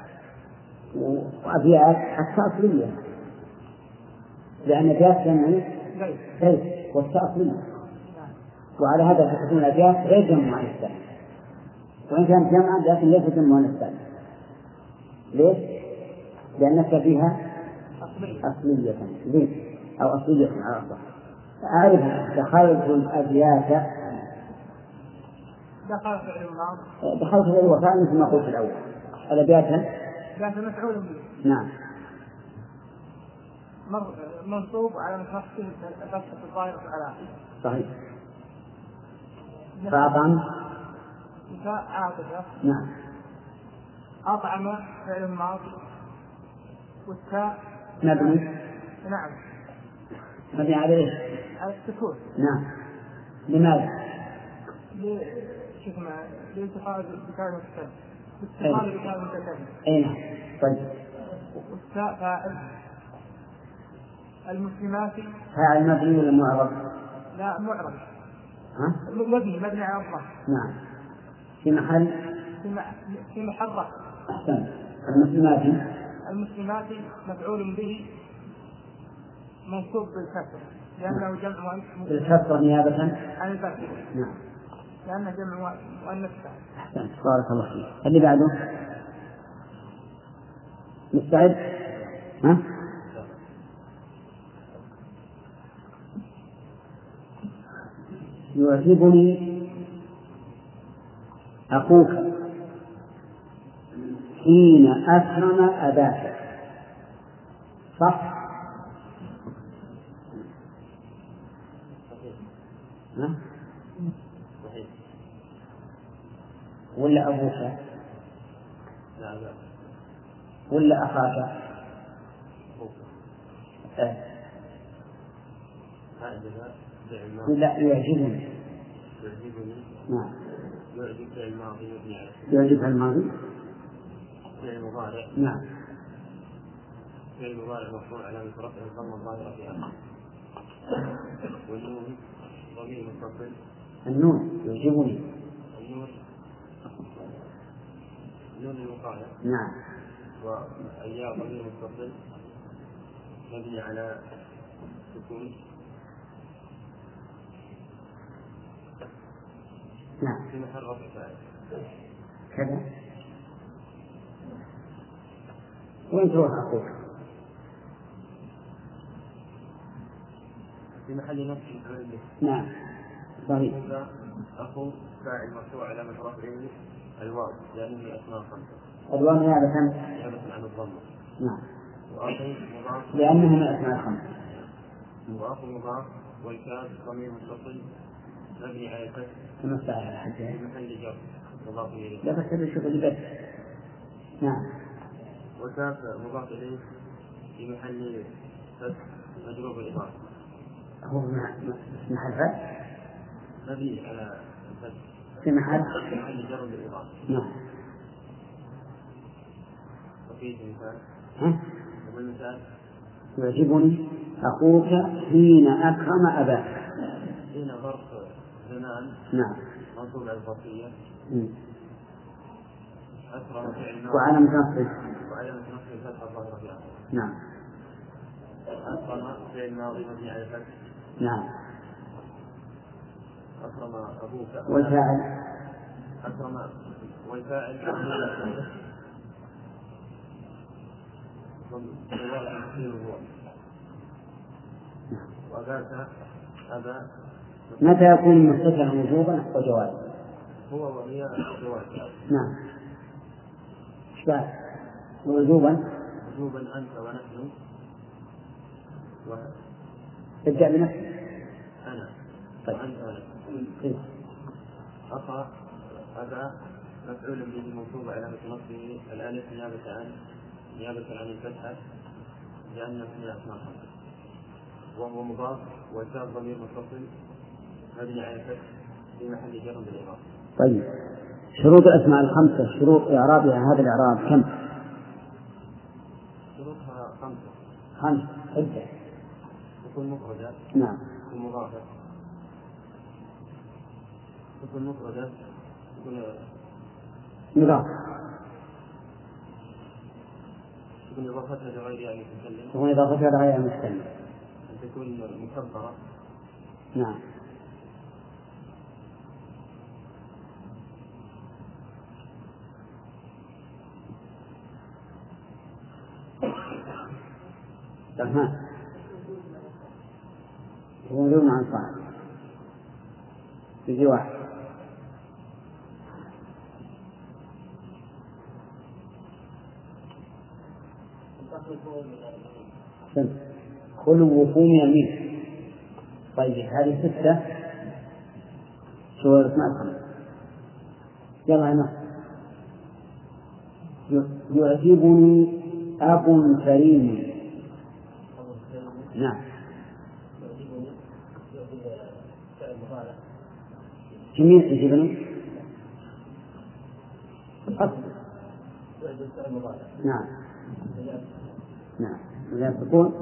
وأبيات التاء أصلية، لأن أبيات جمع غير والتاء أصلية، وعلى هذا فتكون الأبيات غير جمع المؤنث السالم، وإن كانت جمعا لكن ليس جمع المؤنث السالم. ليش؟ لأنك فيها أصلية زين أو أصلية على الأصح. أعرف دخلت الأبيات دخلت في الإمام دخلت في الوفاء مثل ما قلت الأول الأبيات ذات مفعول به. نعم منصوب على نفسه فتحة الظاهرة على صحيح. فأطعم عاطفة نعم. أطعم فعل ماضي والتاء مبني نعم مبني عليه على السكون. نعم. لماذا؟ شوف ما لانتقال بكلمة السكون استقال بكلمة السكون. أي نعم. طيب والتاء فاعل. المسلمات فاعل مبني ولا معرب؟ لا معرب. ها؟ مبني مبني على الله. نعم. في محل في محل رفع. أحسن. المسلمات المسلمات مفعول به منصوب بالكسر لأنه جمع بالكسر نيابة عن الفتح. نعم. لأنه جمع مؤنث. أحسن. بارك الله فيك. اللي بعده مستعد؟ ها؟ يعجبني أخوك حين أكرم أباك. صح؟ ها؟ ولا أبوك ولا أخاك؟ أه. لا يعجبني. نعم. يعجب فعل ماضي مبني على يعجبها الماضي فعل مضارع. نعم. فعل مضارع مرفوع علامة رفعه الضمة الظاهرة في آخره. والنون ضمير متصل. النون يعجبني. النون نون الوقاية. نعم. والياء ضمير متصل مبني على سكون. نعم. في محل رفع فاعل. كذا. وين تروح أخوك؟ في محل نصب مفعول به. نعم. صحيح. أخو فاعل مرفوع علامة رفعه الواو لأنه أسماء خمسة. الواو نيابة نيابة عن الضمة. نعم. وأخو مضاف لأنه من أسماء الخمسة. وأخو مضاف والكاف ضمير متصل مبني على الفتح كما استعار الحجة في محل جر مضاف إليه. لا بس هذا شوف اللي بس. نعم. والكاف مضاف إليه في محل فتح مجرور بالإضافة. هو محل فتح مبني على الفتح في محل في محل جر بالإضافة. نعم. وفيه مثال. ها؟ والمثال يعجبني أخوك حين أكرم أباك. حين ظرف زمان. نعم. منصوب على الظرفية. أكرم فعل وعلامة نصبه وعلامة نصبه الفتحة الظاهرة في آخره. نعم. أكرم فعل ماضي مبني على الفتح. نعم. أكرم أبوك. والفاعل أكرم والفاعل وذاك أبا. متى يكون مستترا وجوبا وجوازا؟ هو وهي جواز. نعم. ايش بعد؟ وجوبا وجوبا أنت ونحن و... تبدأ بنفسك. أنا. طيب. وأنت ونحن. طيب. أخا أبا مفعول به منصوب علامة نصبه الألف نيابة عن نيابة عن الفتحة لأنه من أسماء خمسة. وهو مضاف والكاف ضمير متصل مبني على الفتح في محل جر بالإضافة. طيب. شروط الأسماء الخمسة شروط إعرابها هذا الإعراب كم؟ شروطها خمسة. خمسة عدة. تكون مفردة. نعم. تكون مضافة. تكون مفردة. تكون مضافة. تكون إضافتها لغير المتكلم. تكون إضافتها لغير المتكلم. تكون مكبرة. نعم. تمام. يقولون عن صاحب يجي واحد خلو وفوم يمين. طيب هذه ستة شو اسمها الخمس؟ يلا هنا يعجبني أب كريم. نعم. جميل يعجبني. نعم. نعم. إذا تكون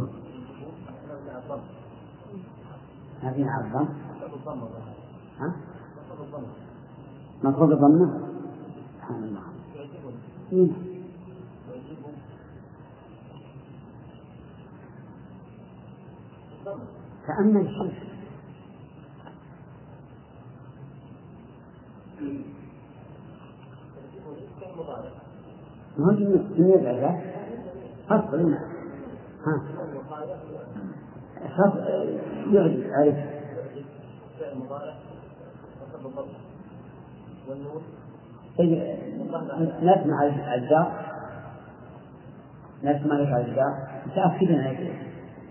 هذه عظم. ها؟ مطلوب ضمنه. سبحان الله. تأمل شيء. ما هو جميع العباد فصل لنا. ها فصل يعجب عارف. نسمع الجار نسمع الجار متأكدين عليه.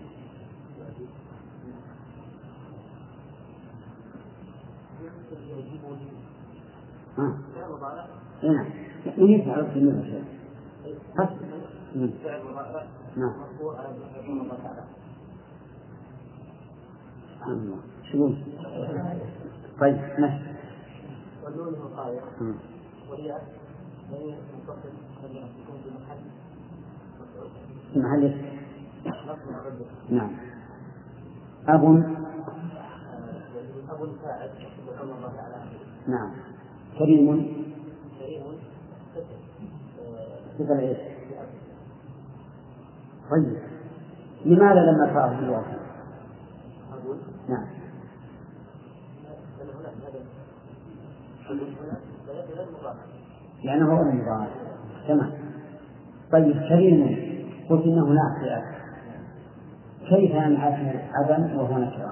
ها نعم. من يفعل في المدرسة فصل. نعم. الله شو. طيب ماشي. والنون وقاية والياء وهي منفصل تكون في محل في محل. نعم. أب أب فاعل سبحان الله تعالى. نعم. كريم. كريم صفة إيش؟ طيب لماذا لما صار في واحد؟ نعم. لأنه هو المضارع. تمام. طيب كريم قلت إنه نافع. كيف ينعكس أبا وهو نكرة؟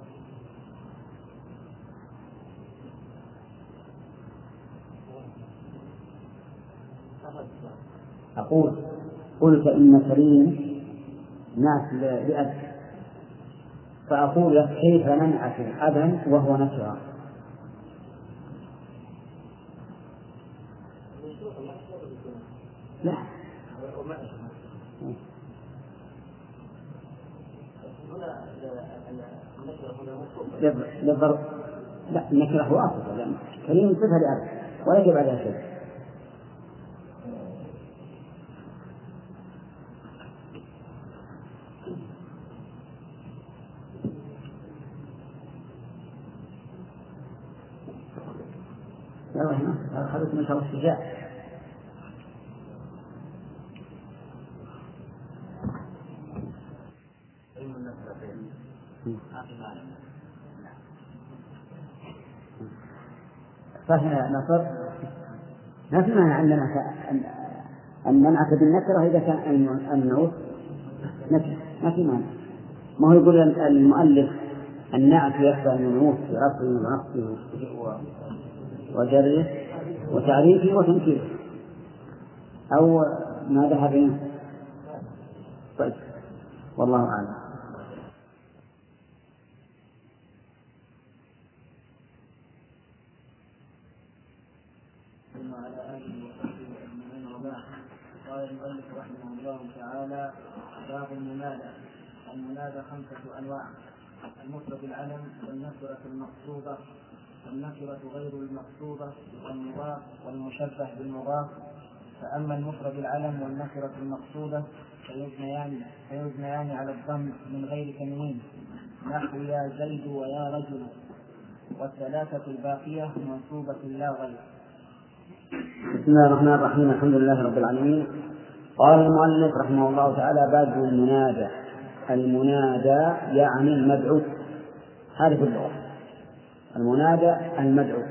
أقول قلت إن كريم ناس لأب، فأقول لك كيف ننعكس أبا وهو نكرة؟ لا للضرب. لا النكرة واصفة لأن كريم صفة لأب ولا يجب عليها شيء. يلا هنا خلص من شر الشجاع. صحيح نصر ما في مانع أننا أن ننعت بالنكرة إذا كان النعوت نكرة ما في مانع. ما هو يقول المؤلف النعت يخفى من النعوت في رفعه ونصبه وجره وتعريفه وتنكيره أو ما ذهب إليه. طيب والله أعلم. قال المؤلف رحمه الله تعالى: باب المنادى. المنادى خمسة أنواع: المفرد العلم، والنكرة المقصودة، والنكرة غير المقصودة، والمضاف والمشبه بالمضاف. فأما المفرد العلم والنكرة المقصودة فيبنيان فيبنيان على الضم من غير تنوين، نحو يا زيد ويا رجل، والثلاثة الباقية منصوبة لا غير. بسم الله الرحمن الرحيم. الحمد لله رب العالمين. قال المؤلف رحمه الله تعالى: باب المنادى. المنادى يعني المدعو، هذه في اللغة المنادى المدعو.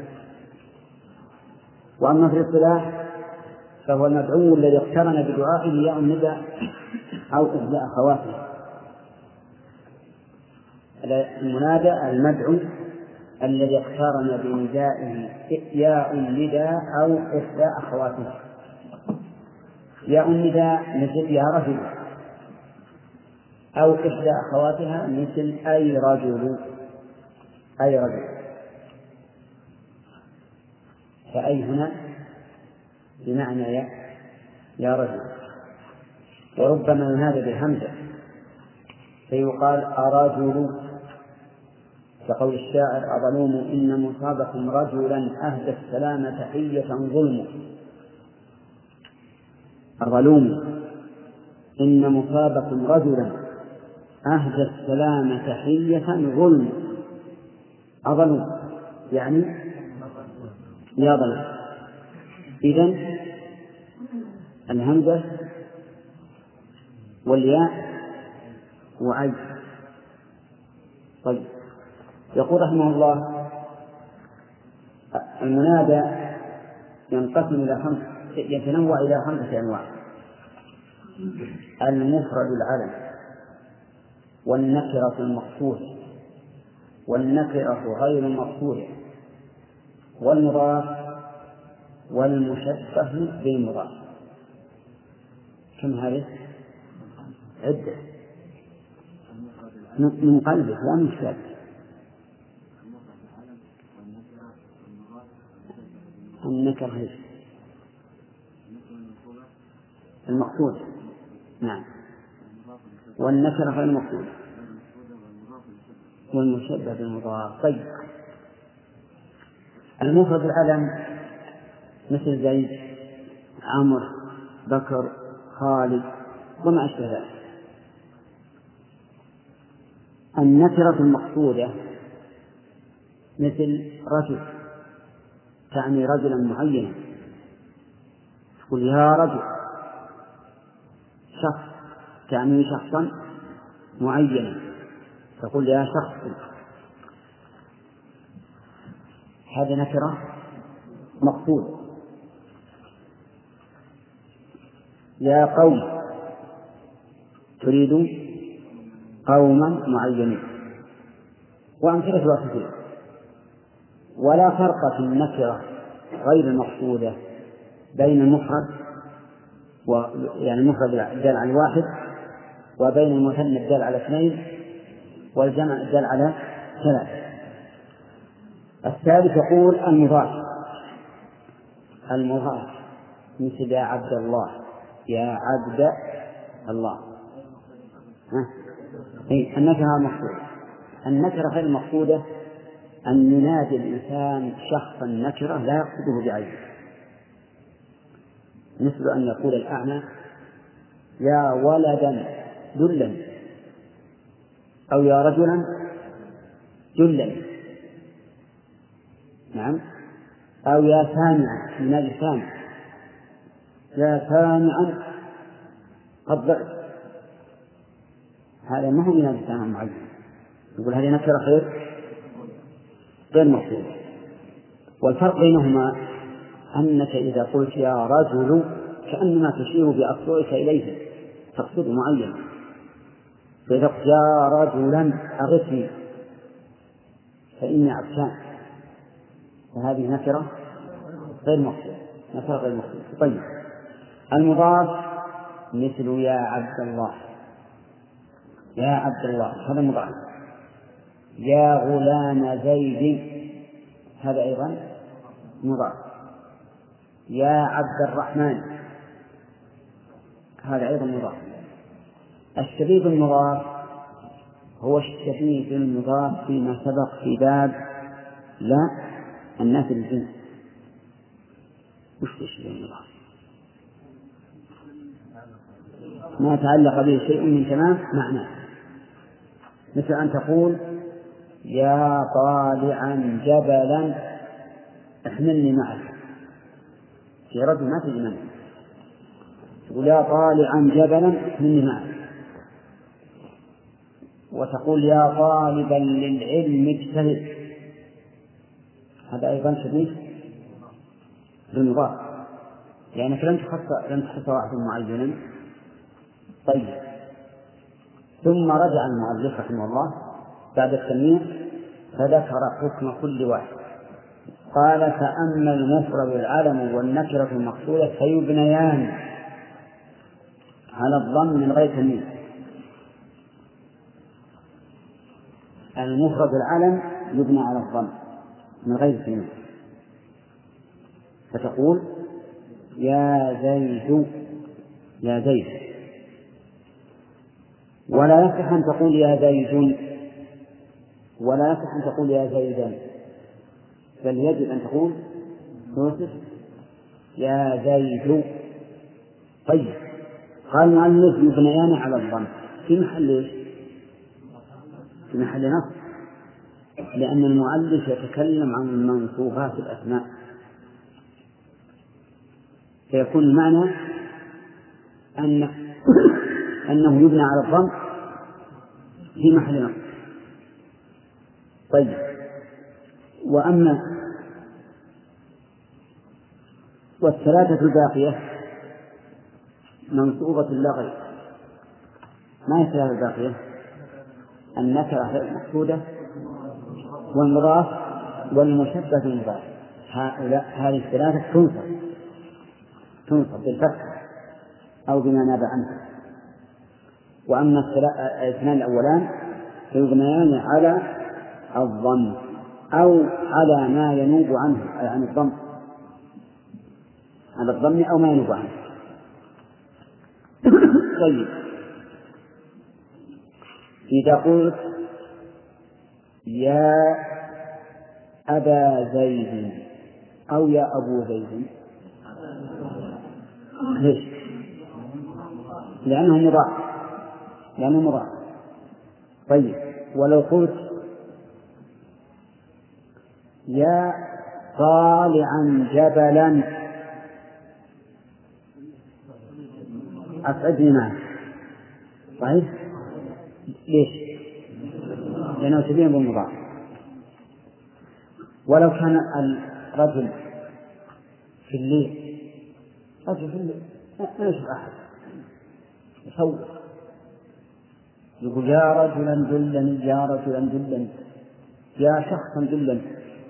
وأما في الاصطلاح فهو المدعو الذي اقترن بدعائه ياء الندى أو إحدى أخواته. المنادى المدعو الذي اقترن بندائه ياء الندى أو إحدى أخواته. ياء الندى مثل يا رجل، أو إحدى أخواتها مثل أي رجل، أي رجل. فأي هنا بمعنى يا يا رجل. وربما ينادى بالهمزة فيقال أرجل، كقول الشاعر: أظلوم إن مصابكم رجلا أهدى السلام تحية ظلم. أظلوم إن مصابكم رجلا أهدى السلام تحية ظلم. أظلوم يعني يا ظلم. إذن الهمزة والياء وعي. طيب، يقول رحمه الله: المنادى ينقسم إلى خمس، يتنوع إلى خمسة أنواع: المفرد العلم، والنكرة المقصودة، والنكرة غير المقصودة، والمضاف، والمشبه بالمضاف. كم هذه؟ عدة من قلبه ومن شبه. النكرة هي المقصود، نعم، والنكرة غير المقصود، والمشبه بالمضاف. طيب، المفرد العلم مثل زيد، عمرو، بكر، خالد وما أشبه ذلك. النكرة المقصودة مثل رجل، تعني رجلا معينا، تقول يا رجل. شخص تعني شخصا معينا، تقول يا شخص. هذه نكرة مقصودة. يا قوم، تريد قوما معينين. وأمثلة كثيرة. ولا فرق في النكرة غير المقصودة بين المفرد و... يعني المفرد الدال على واحد، وبين المثنى الدال على اثنين، والجمع الدال على ثلاثة. الثالث يقول المضاف. المضاف مثل يا عبد الله، يا عبد الله. إيه؟ النكرة المقصودة. النكرة غير المقصودة أن ينادي الإنسان شخصا نكرة لا يقصده بعينه، مثل أن يقول الأعمى يا ولدا دلا، أو يا رجلا دلا، نعم، أو يا سامعا، ينادي سامع، يا سامعا قد ضعت. هذا ما هو ينادي سامع معين، يقول هذه نكرة خير غير مقصودة. والفرق بينهما أنك إذا قلت يا رجل كأنما تشير بأصبعك إليه، تقصد معين. فإذا قلت يا رجلا أغثني فإني عطشان، فهذه نكرة غير مقصودة، نكرة غير مقصودة. طيب، المضاف مثل يا عبد الله، يا عبد الله هذا مضاف. يا غلام زيد هذا أيضا مضاف. يا عبد الرحمن هذا أيضا مضاف. الشبيه المضاف هو الشبيه المضاف فيما سبق في باب لا الناس الجنس. وش الشبيه المضاف؟ ما تعلق به شيء من تمام معناه، مثل أن تقول يا طالعا جبلا احملني معك، في رجل ما تجي منه، تقول يا طالعا جبلا احملني معك. وتقول يا طالبا للعلم اجتهد، هذا أيضا شبيه بالمضاف، لأنك لم تخص لم تخص واحد معين. طيب، ثم رجع المؤلف رحمه الله بعد التنويع فذكر حكم كل واحد، قال فأما المفرد العلم والنكرة المقصودة فيبنيان على الضم من غير تمييز. المفرد العلم يبنى على الضم من غير تمييز، فتقول يا زيد يا زيد، ولا يصح أن تقول يا زيد، ولا يصح أن تقول يا زيدا، بل يجب أن تقول يوسف يا زيد. طيب، قال المؤلف يبنيان على الضم في محل ايش؟ في محل نصب، لأن المؤلف يتكلم عن منصوبات الأسماء، فيكون المعنى أن أنه يبنى على الضم في محل نصب. طيب، وأما والثلاثة الباقية منصوبة لا غير. ما هي الثلاثة الباقية؟ النكرة المقصودة والمضاف والمشبه بالمضاف، هؤلاء هذه الثلاثة تنصب تنصب بالفتح أو بما ناب عنه. وأما الاثنان الأولان فيبنيان على الضم أو على ما ينوب عنه عن الضم، على الضم أو ما ينوب عنه. طيب، إذا قلت يا أبا زيد أو يا أبو زيد، ليش؟ لأنه مضاف لأنه مضاف. طيب، ولو قلت يا طالعا جبلا أسعدني معك، طيب ليش؟ لأنه شبيه بالمضاف. ولو كان الرجل في الليل، رجل في الليل ما يشوف أحد يصور، يقول يا رجلا دلني يا رجلا دلني يا شخصا دلني،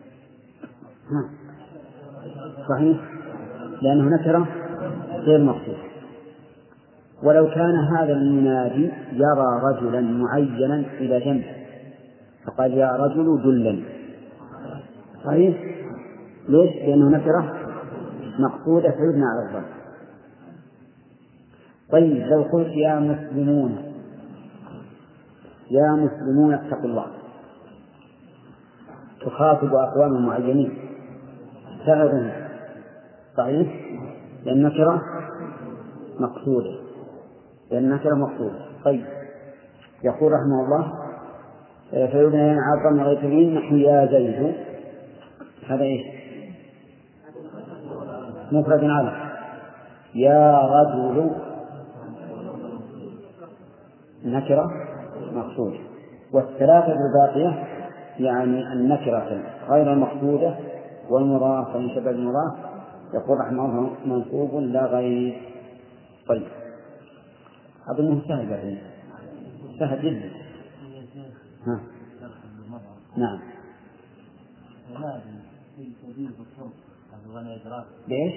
صحيح، لأنه نكرة غير مقصود. ولو كان هذا المنادي يرى رجلا معينا إلى جنب فقال يا رجل دلني، صحيح، ليش؟ لأنه نكرة مقصودة فيبنى على الضم. طيب، لو قلت يا مسلمون يا مسلمون اتقوا الله، تخاطب أقوام معينين تعظهم، صحيح، لأن النكرة مقصودة لأن النكرة مقصودة. طيب، يقول رحمه الله فيبنى على الضم غير تمييز نحو يا زيد، هذا إيش؟ مفرد علم. يا رجل نكرة مقصودة. والثلاثة الباقية يعني النكرة غير المقصودة والمضاف والمشبه بالمضاف يقول رحمه الله منصوب لا غير. طيب، أظنه سهل بعدين، سهل جدا. ها. نعم. ليش؟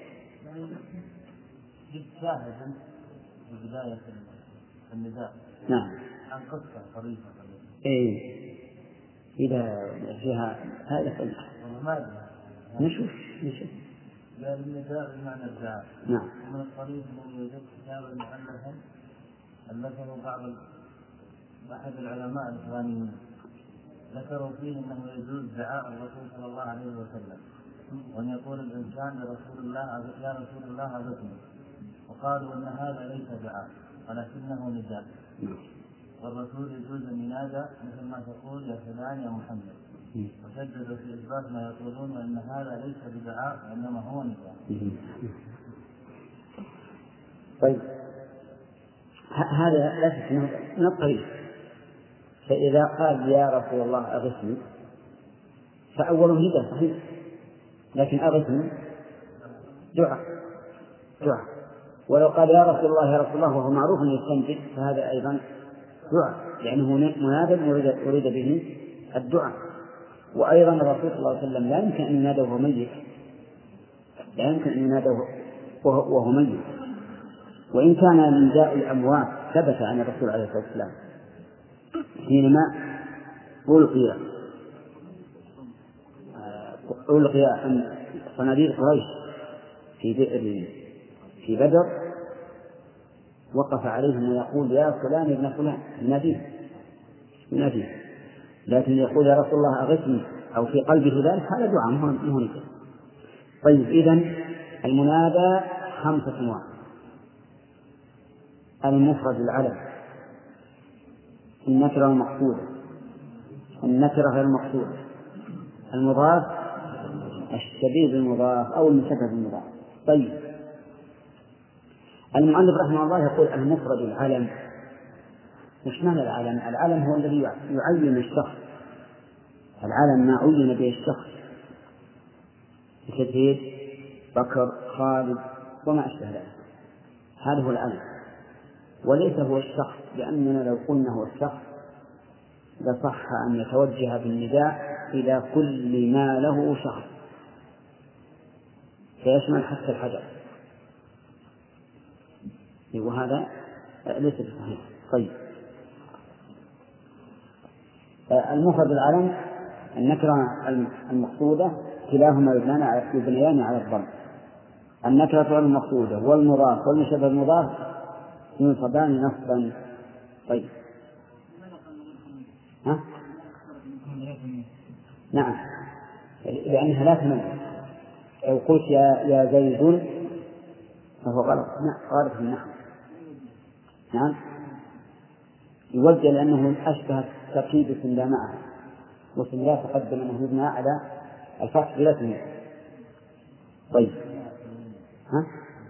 جبت شاهدا في بداية النداء. نعم. عن قصة طريقة. إيه. إذا فيها هذا كله. وماذا؟ نشوف نشوف. قال النداء بمعنى الدعاء. نعم. ومن الطريق الذي يوجد كتابا مؤلفا ألفه بعض أحد العلماء الإخوانيين ذكروا فيه أنه يجوز دعاء الرسول صلى الله عليه وسلم، وأن يقول الإنسان لرسول الله يا رسول الله أغثني، وقالوا أن هذا ليس دعاء ولكنه نداء. والرسول يجوز أن ينادى مثل ما تقول يا فلان يا محمد، وشددوا في إثبات ما يقولون وأن هذا ليس بدعاء وإنما هو نداء. طيب هذا لا شك من الطريق. فإذا قال يا رسول الله أغثني فأوله نداء صحيح، لكن أغثني دعاء دعاء. ولو قال يا رسول الله يا رسول الله وهو معروف أن يستنجد فهذا أيضا دعاء، لأنه منادى أريد به الدعاء. وأيضا الرسول صلى الله عليه وسلم لا يمكن أن ينادى وهو ميت، لا يمكن أن ينادى وهو ميت. وإن كان من داء الأموات ثبت عن الرسول عليه الصلاة والسلام حينما ألقي ألقي عن صناديق قريش في بئر في بدر، وقف عليهم ويقول يا فلان ابن فلان يناديه يناديه، لكن يقول يا رسول الله أغثني أو في قلبه ذلك هذا دعاء مهم. طيب إذن المنادى خمسة أنواع: المفرد العلم، النكرة المقصودة، النكرة غير المقصودة، المضاف، الشبيه بالمضاف أو المشبه بالمضاف. طيب المؤلف رحمه الله يقول المفرد العلم. وش معنى العلم؟ العلم هو الذي يعين الشخص، العلم ما عين به الشخص كزيد بكر خالد وما أشبه ذلك، هذا هو العلم، وليس هو الشخص، لأننا لو قلنا هو الشخص لصح أن يتوجه بالنداء إلى كل ما له شخص فيشمل حتى الحجر، وهذا ليس بصحيح. طيب المفرد العلم النكرة المقصودة كلاهما يبنيان على الضم. النكرة المقصودة والمضاف والمشبه المضاف ينصبان نصبا. طيب ها؟ نعم، لأنها لا تمنع. لو قلت يا يا زيد فهو غلط، غلط في النحو. نعم يوجه لأنه أشبه تركيب اسم لا معه، واسم لا تقدم أنه يبنى على الفتح بلا تمييز. طيب ها؟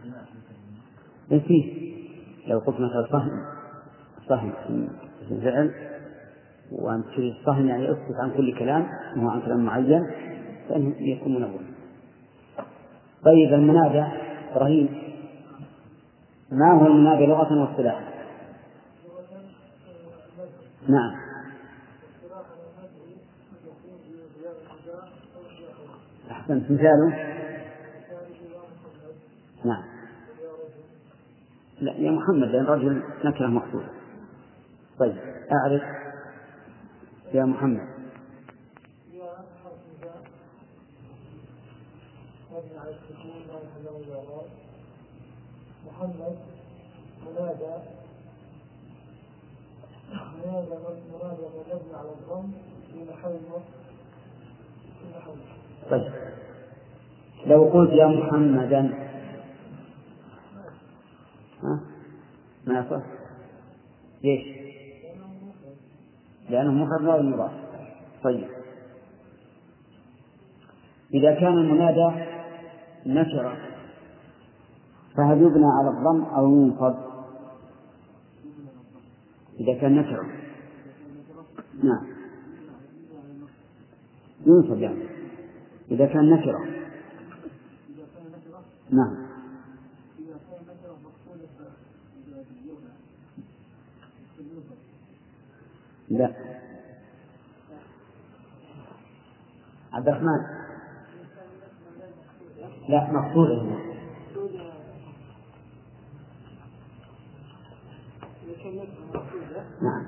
فيه لو قلت مثلا صهن صهن اسم فعل وأنت تريد الصهن يعني أسكت عن كل كلام وهو عن كلام معين فإنه يكون منور. طيب المنادى إبراهيم، ما هو المنادى لغة واصطلاحا؟ نعم أحسنت، مثاله نعم لا يا محمد لأن رجل نكرة مقصودة. طيب أعرف يا محمد محمد منادى منادى منادى مبني على الضم في محل في محل. طيب لو قلت يا محمدا ها ما يصح. ليش؟ لأنه مفرد غير مضاف. طيب إذا كان المنادى نكرة فهل يبنى على الضم أو ينصب؟ إذا كان نكرة نعم ينصب، يعني إذا كان نكرة نعم لا عبد الرحمن لا مقصودة هنا. نعم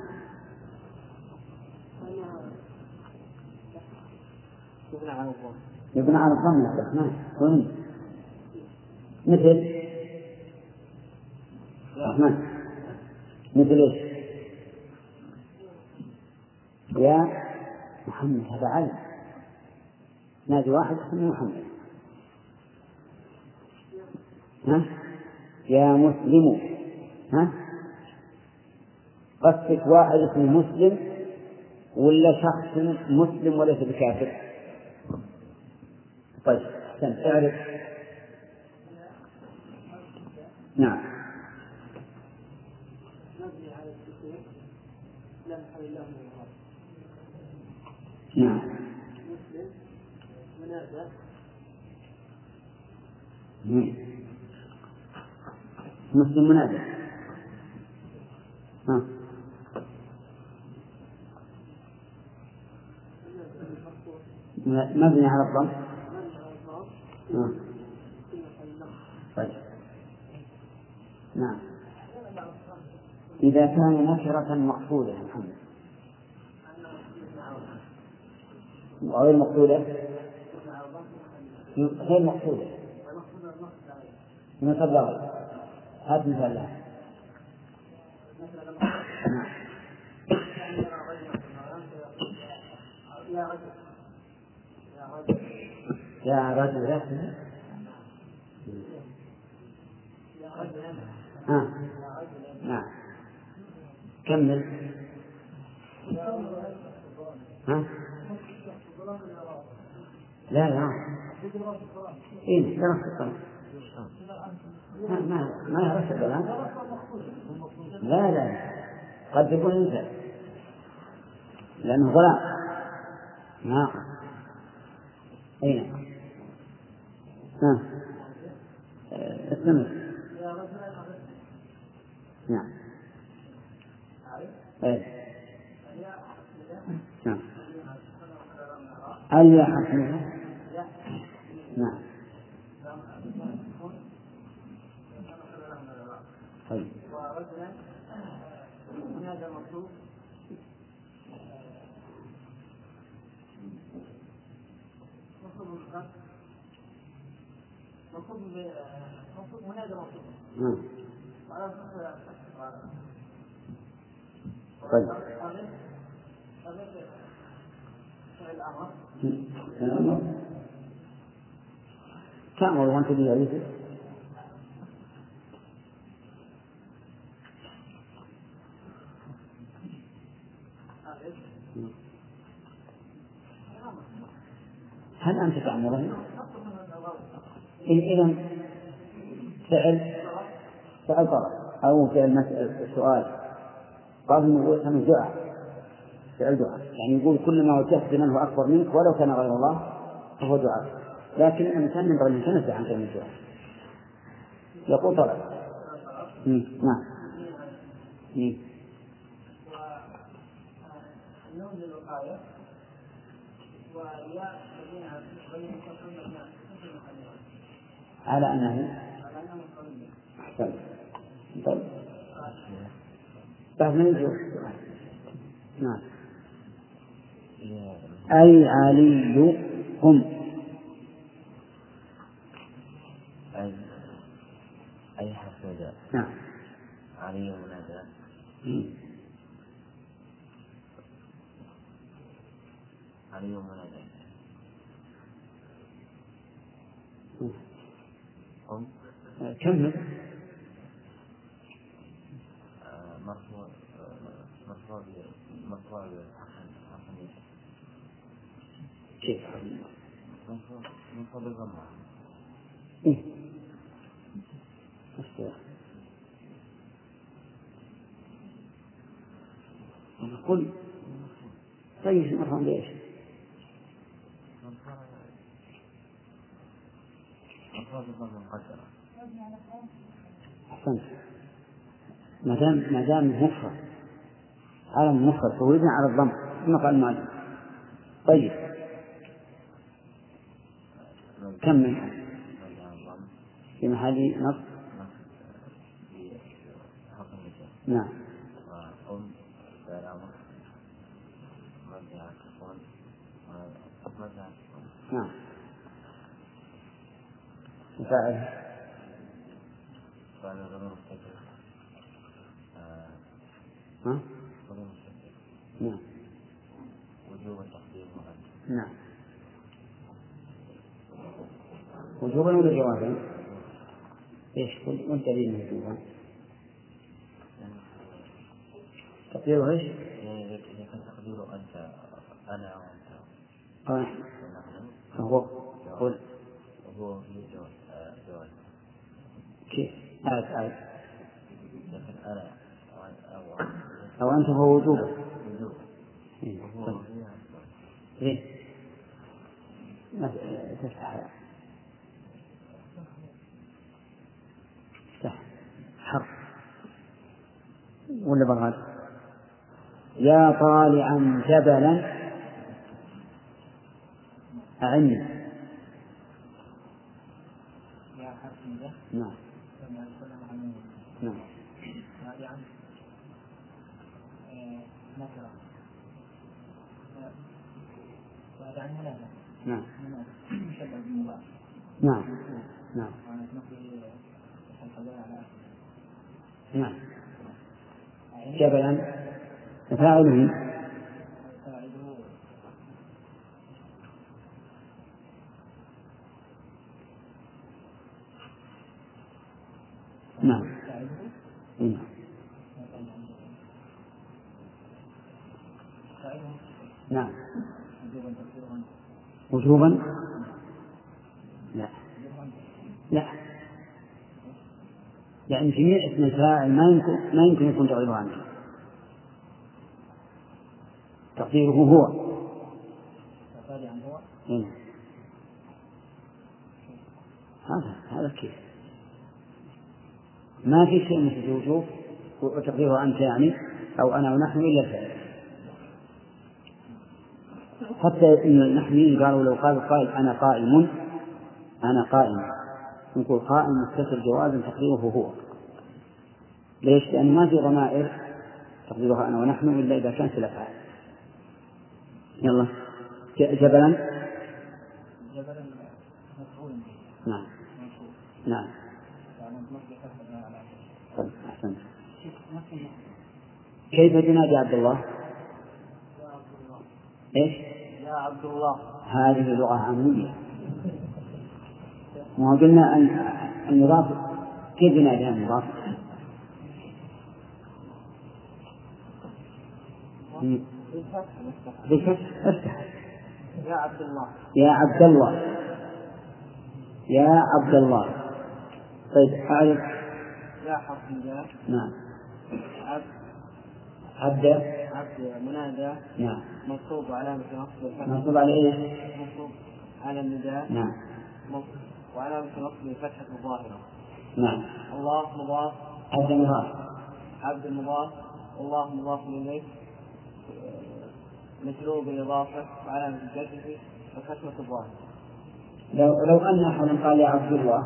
يبنى على الضم يبنى على الضم يا عبد الرحمن. وين مثل الرحمن مثل ايش؟ يا محمد هذا علم، نادي واحد اسمه محمد. ها يا مسلم ها قصدك واحد اسمه مسلم ولا شخص مسلم وليس بكافر؟ طيب عشان تعرف. نعم. نعم. مسلم منازع. مسلم منازع. ها. مبني على الضم. ها. طيب. نعم. إذا كان نكرة مقصودة يا محمد غير مقصودة غير مقصودة من تبلغ هات مثال لها. يا رجل يا رجل ها. نعم. كمل. ها؟ لا لا إيه درس القرآن ما ما ما يعرف الكلام. لا لا قد يكون إنسان لأنه غلام. نعم. أين؟ ها. استمر. نعم. أيه. نعم. أي حسنها. نعم. طيب. هذا مطلوب مطلوب مطلوب مطلوب منادى مطلوب. طيب. كم والله أنت لي عليك. هل أنت تعمله؟ إذا فعل فعل طلب أو فعل مسألة سؤال قال إنه دعاء فعل دعاء يعني يقول كل ما وجهت من هو أكبر منك ولو كان غير الله فهو دعاء. لكن الإنسان ينبغي أن يتنزه عن كلمة الدعاء يقول طلب. نعم. على أنه أحسن. طيب بعد ما يجوز. نعم. أي علي هم أي أي حسد. نعم. علي منادى. علي منادى. هم كمل. مرفوع مرفوع مرفوع حسن حسن كيف مرفوع مرفوع بالضمة. إيه أستاذ نقول طيب مرفوع بإيش؟ مرفوع بالضمة مقدرة. أحسنت. ما دام ما دام مفرد على المفرد فوزن على الضم نقل المعلم. طيب كمل. في محل نصب. نعم. وقم سلامة مرجع تكون مرجع. نعم. وفاعل فعل غير مستقر. ها؟ غير مستقر. نعم. وجوب التقديم وهذا. نعم. وجوبا ولا جوازا؟ ايش كل وانت لي وجوبا؟ تقديره إيش؟ إذا كان تقديره أنت أنا وأنت آه. فهو قل وهو جواز كيف؟ آية آية لكن أنا أو أو أنت هو وجوب وجوب وهو إيه ما تفتح تفتح حرف ولا بغاد يا طالعا جبلا أعني يا حسن نعم نعم طالعا نكرة طالعا منادى نعم مشبه بالمضاف نعم نعم نعم جبلا فاعله نعم نعم نعم وجوبا لا لا يعني جميع اسم الفاعل ما يمكن ما يمكن يكون تغييره عنه تقديره هو هنا هذا هذا كيف ما في شيء مثل الوجوب وتقديره أنت يعني أو أنا ونحن إلا الفعل حتى إن النحويين قالوا لو قال قائل أنا قائم أنا قائم نقول قائم متصل جوازا تقديره هو ليش؟ لأن ما في ضمائر تقديرها أنا ونحن إلا إذا كانت في الأفعال. يلا جبلا جبلا مفعول نعم نعم طيب أحسن. كيف تنادي عبد الله؟ إيش؟ يا عبد الله. هذه لغة عامية. ما قلنا أن المضاف كيف ينادي المضاف؟ بفتح افتح. يا عبد الله. يا عبد الله. يا عبد الله. طيب أعرف. يا حرف جاء. نعم. عبد. عبد. عبد منادى. نعم. منصوب علامة نصب. منصوب على إيش؟ منصوب على النداء. نعم. وعلامة نصب فتحة الظاهرة. نعم. الله مضاف. عبد مضاف. عبد المضاف. والله مضاف إليه مجرور بالإضافة وعلامة الجزم وفتحة الظاهرة. لو لو أن أحد قال يا عبد الله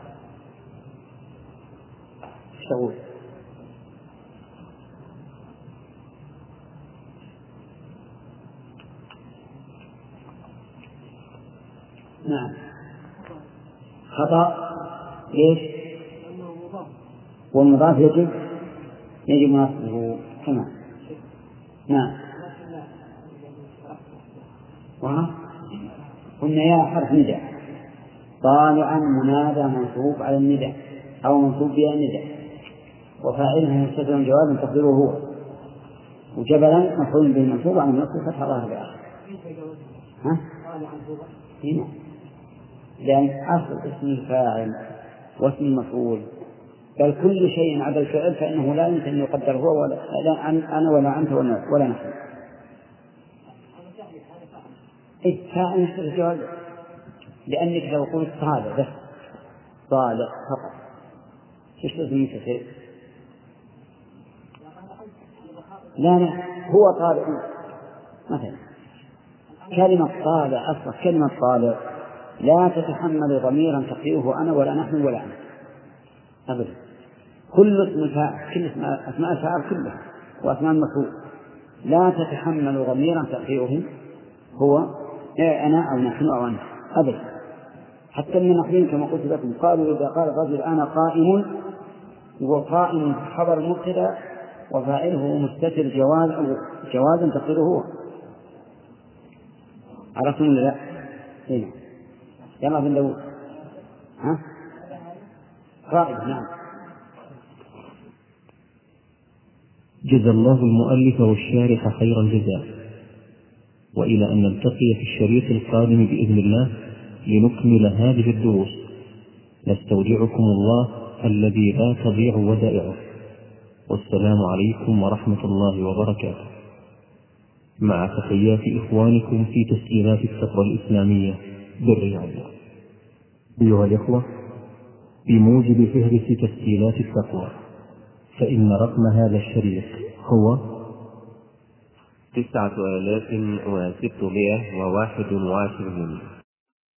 ايش تقول؟ نعم خطأ. ليش؟ والمضاف يجب يجب نصبه كما نعم. وها قلنا يا حرف نداء طالعا منادى منصوب على النداء أو منصوب بها النداء وفاعله مستتر جواب تقديره هو وجبلا مفعول به منصوب على النصب فتح ظاهر بآخر. ها؟ هنا لأن أصل اسم الفاعل واسم المفعول بل كل شيء عدا الفعل فإنه لا يمكن أن يقدر هو ولا لا أنا ولا أنت ولا, ولا نحن. إيه فاعل مستتر الجواب لأنك لو قلت طالع بس طالع فقط إيش لازم يستفيد؟ لا لا هو طالع مثلا كلمة طالع أصلا كلمة طالع لا تتحمل ضميرا تقديره أنا ولا نحن ولا أنت أبدا. كل اسم فاعل كل اسم أسماء الفاعل كلها وأسماء المفعول لا تتحمل ضميرا تقديره هو إيه أنا أو نحن أو أنت أبدا. حتى من النحويين كما قلت لكم قالوا إذا قال الرجل أنا قائم هو قائم خبر مبتدأ وفاعله مستتر جواز أو جوازا تقديره هو. عرفتم ولا لا؟ هنا يلا بن داود ها قائد. نعم جزا الله المؤلف والشارح خير الجزاء، وإلى أن نلتقي في الشريط القادم بإذن الله لنكمل هذه الدروس، نستودعكم الله الذي لا تضيع ودائعه، والسلام عليكم ورحمة الله وبركاته، مع تحيات إخوانكم في تسجيلات التقوى الإسلامية بالرياض. أيها الإخوة، بموجب فهرس تسجيلات التقوى، فإن رقم هذا الشريط هو تسعة آلاف وستمائة وواحد وعشرين.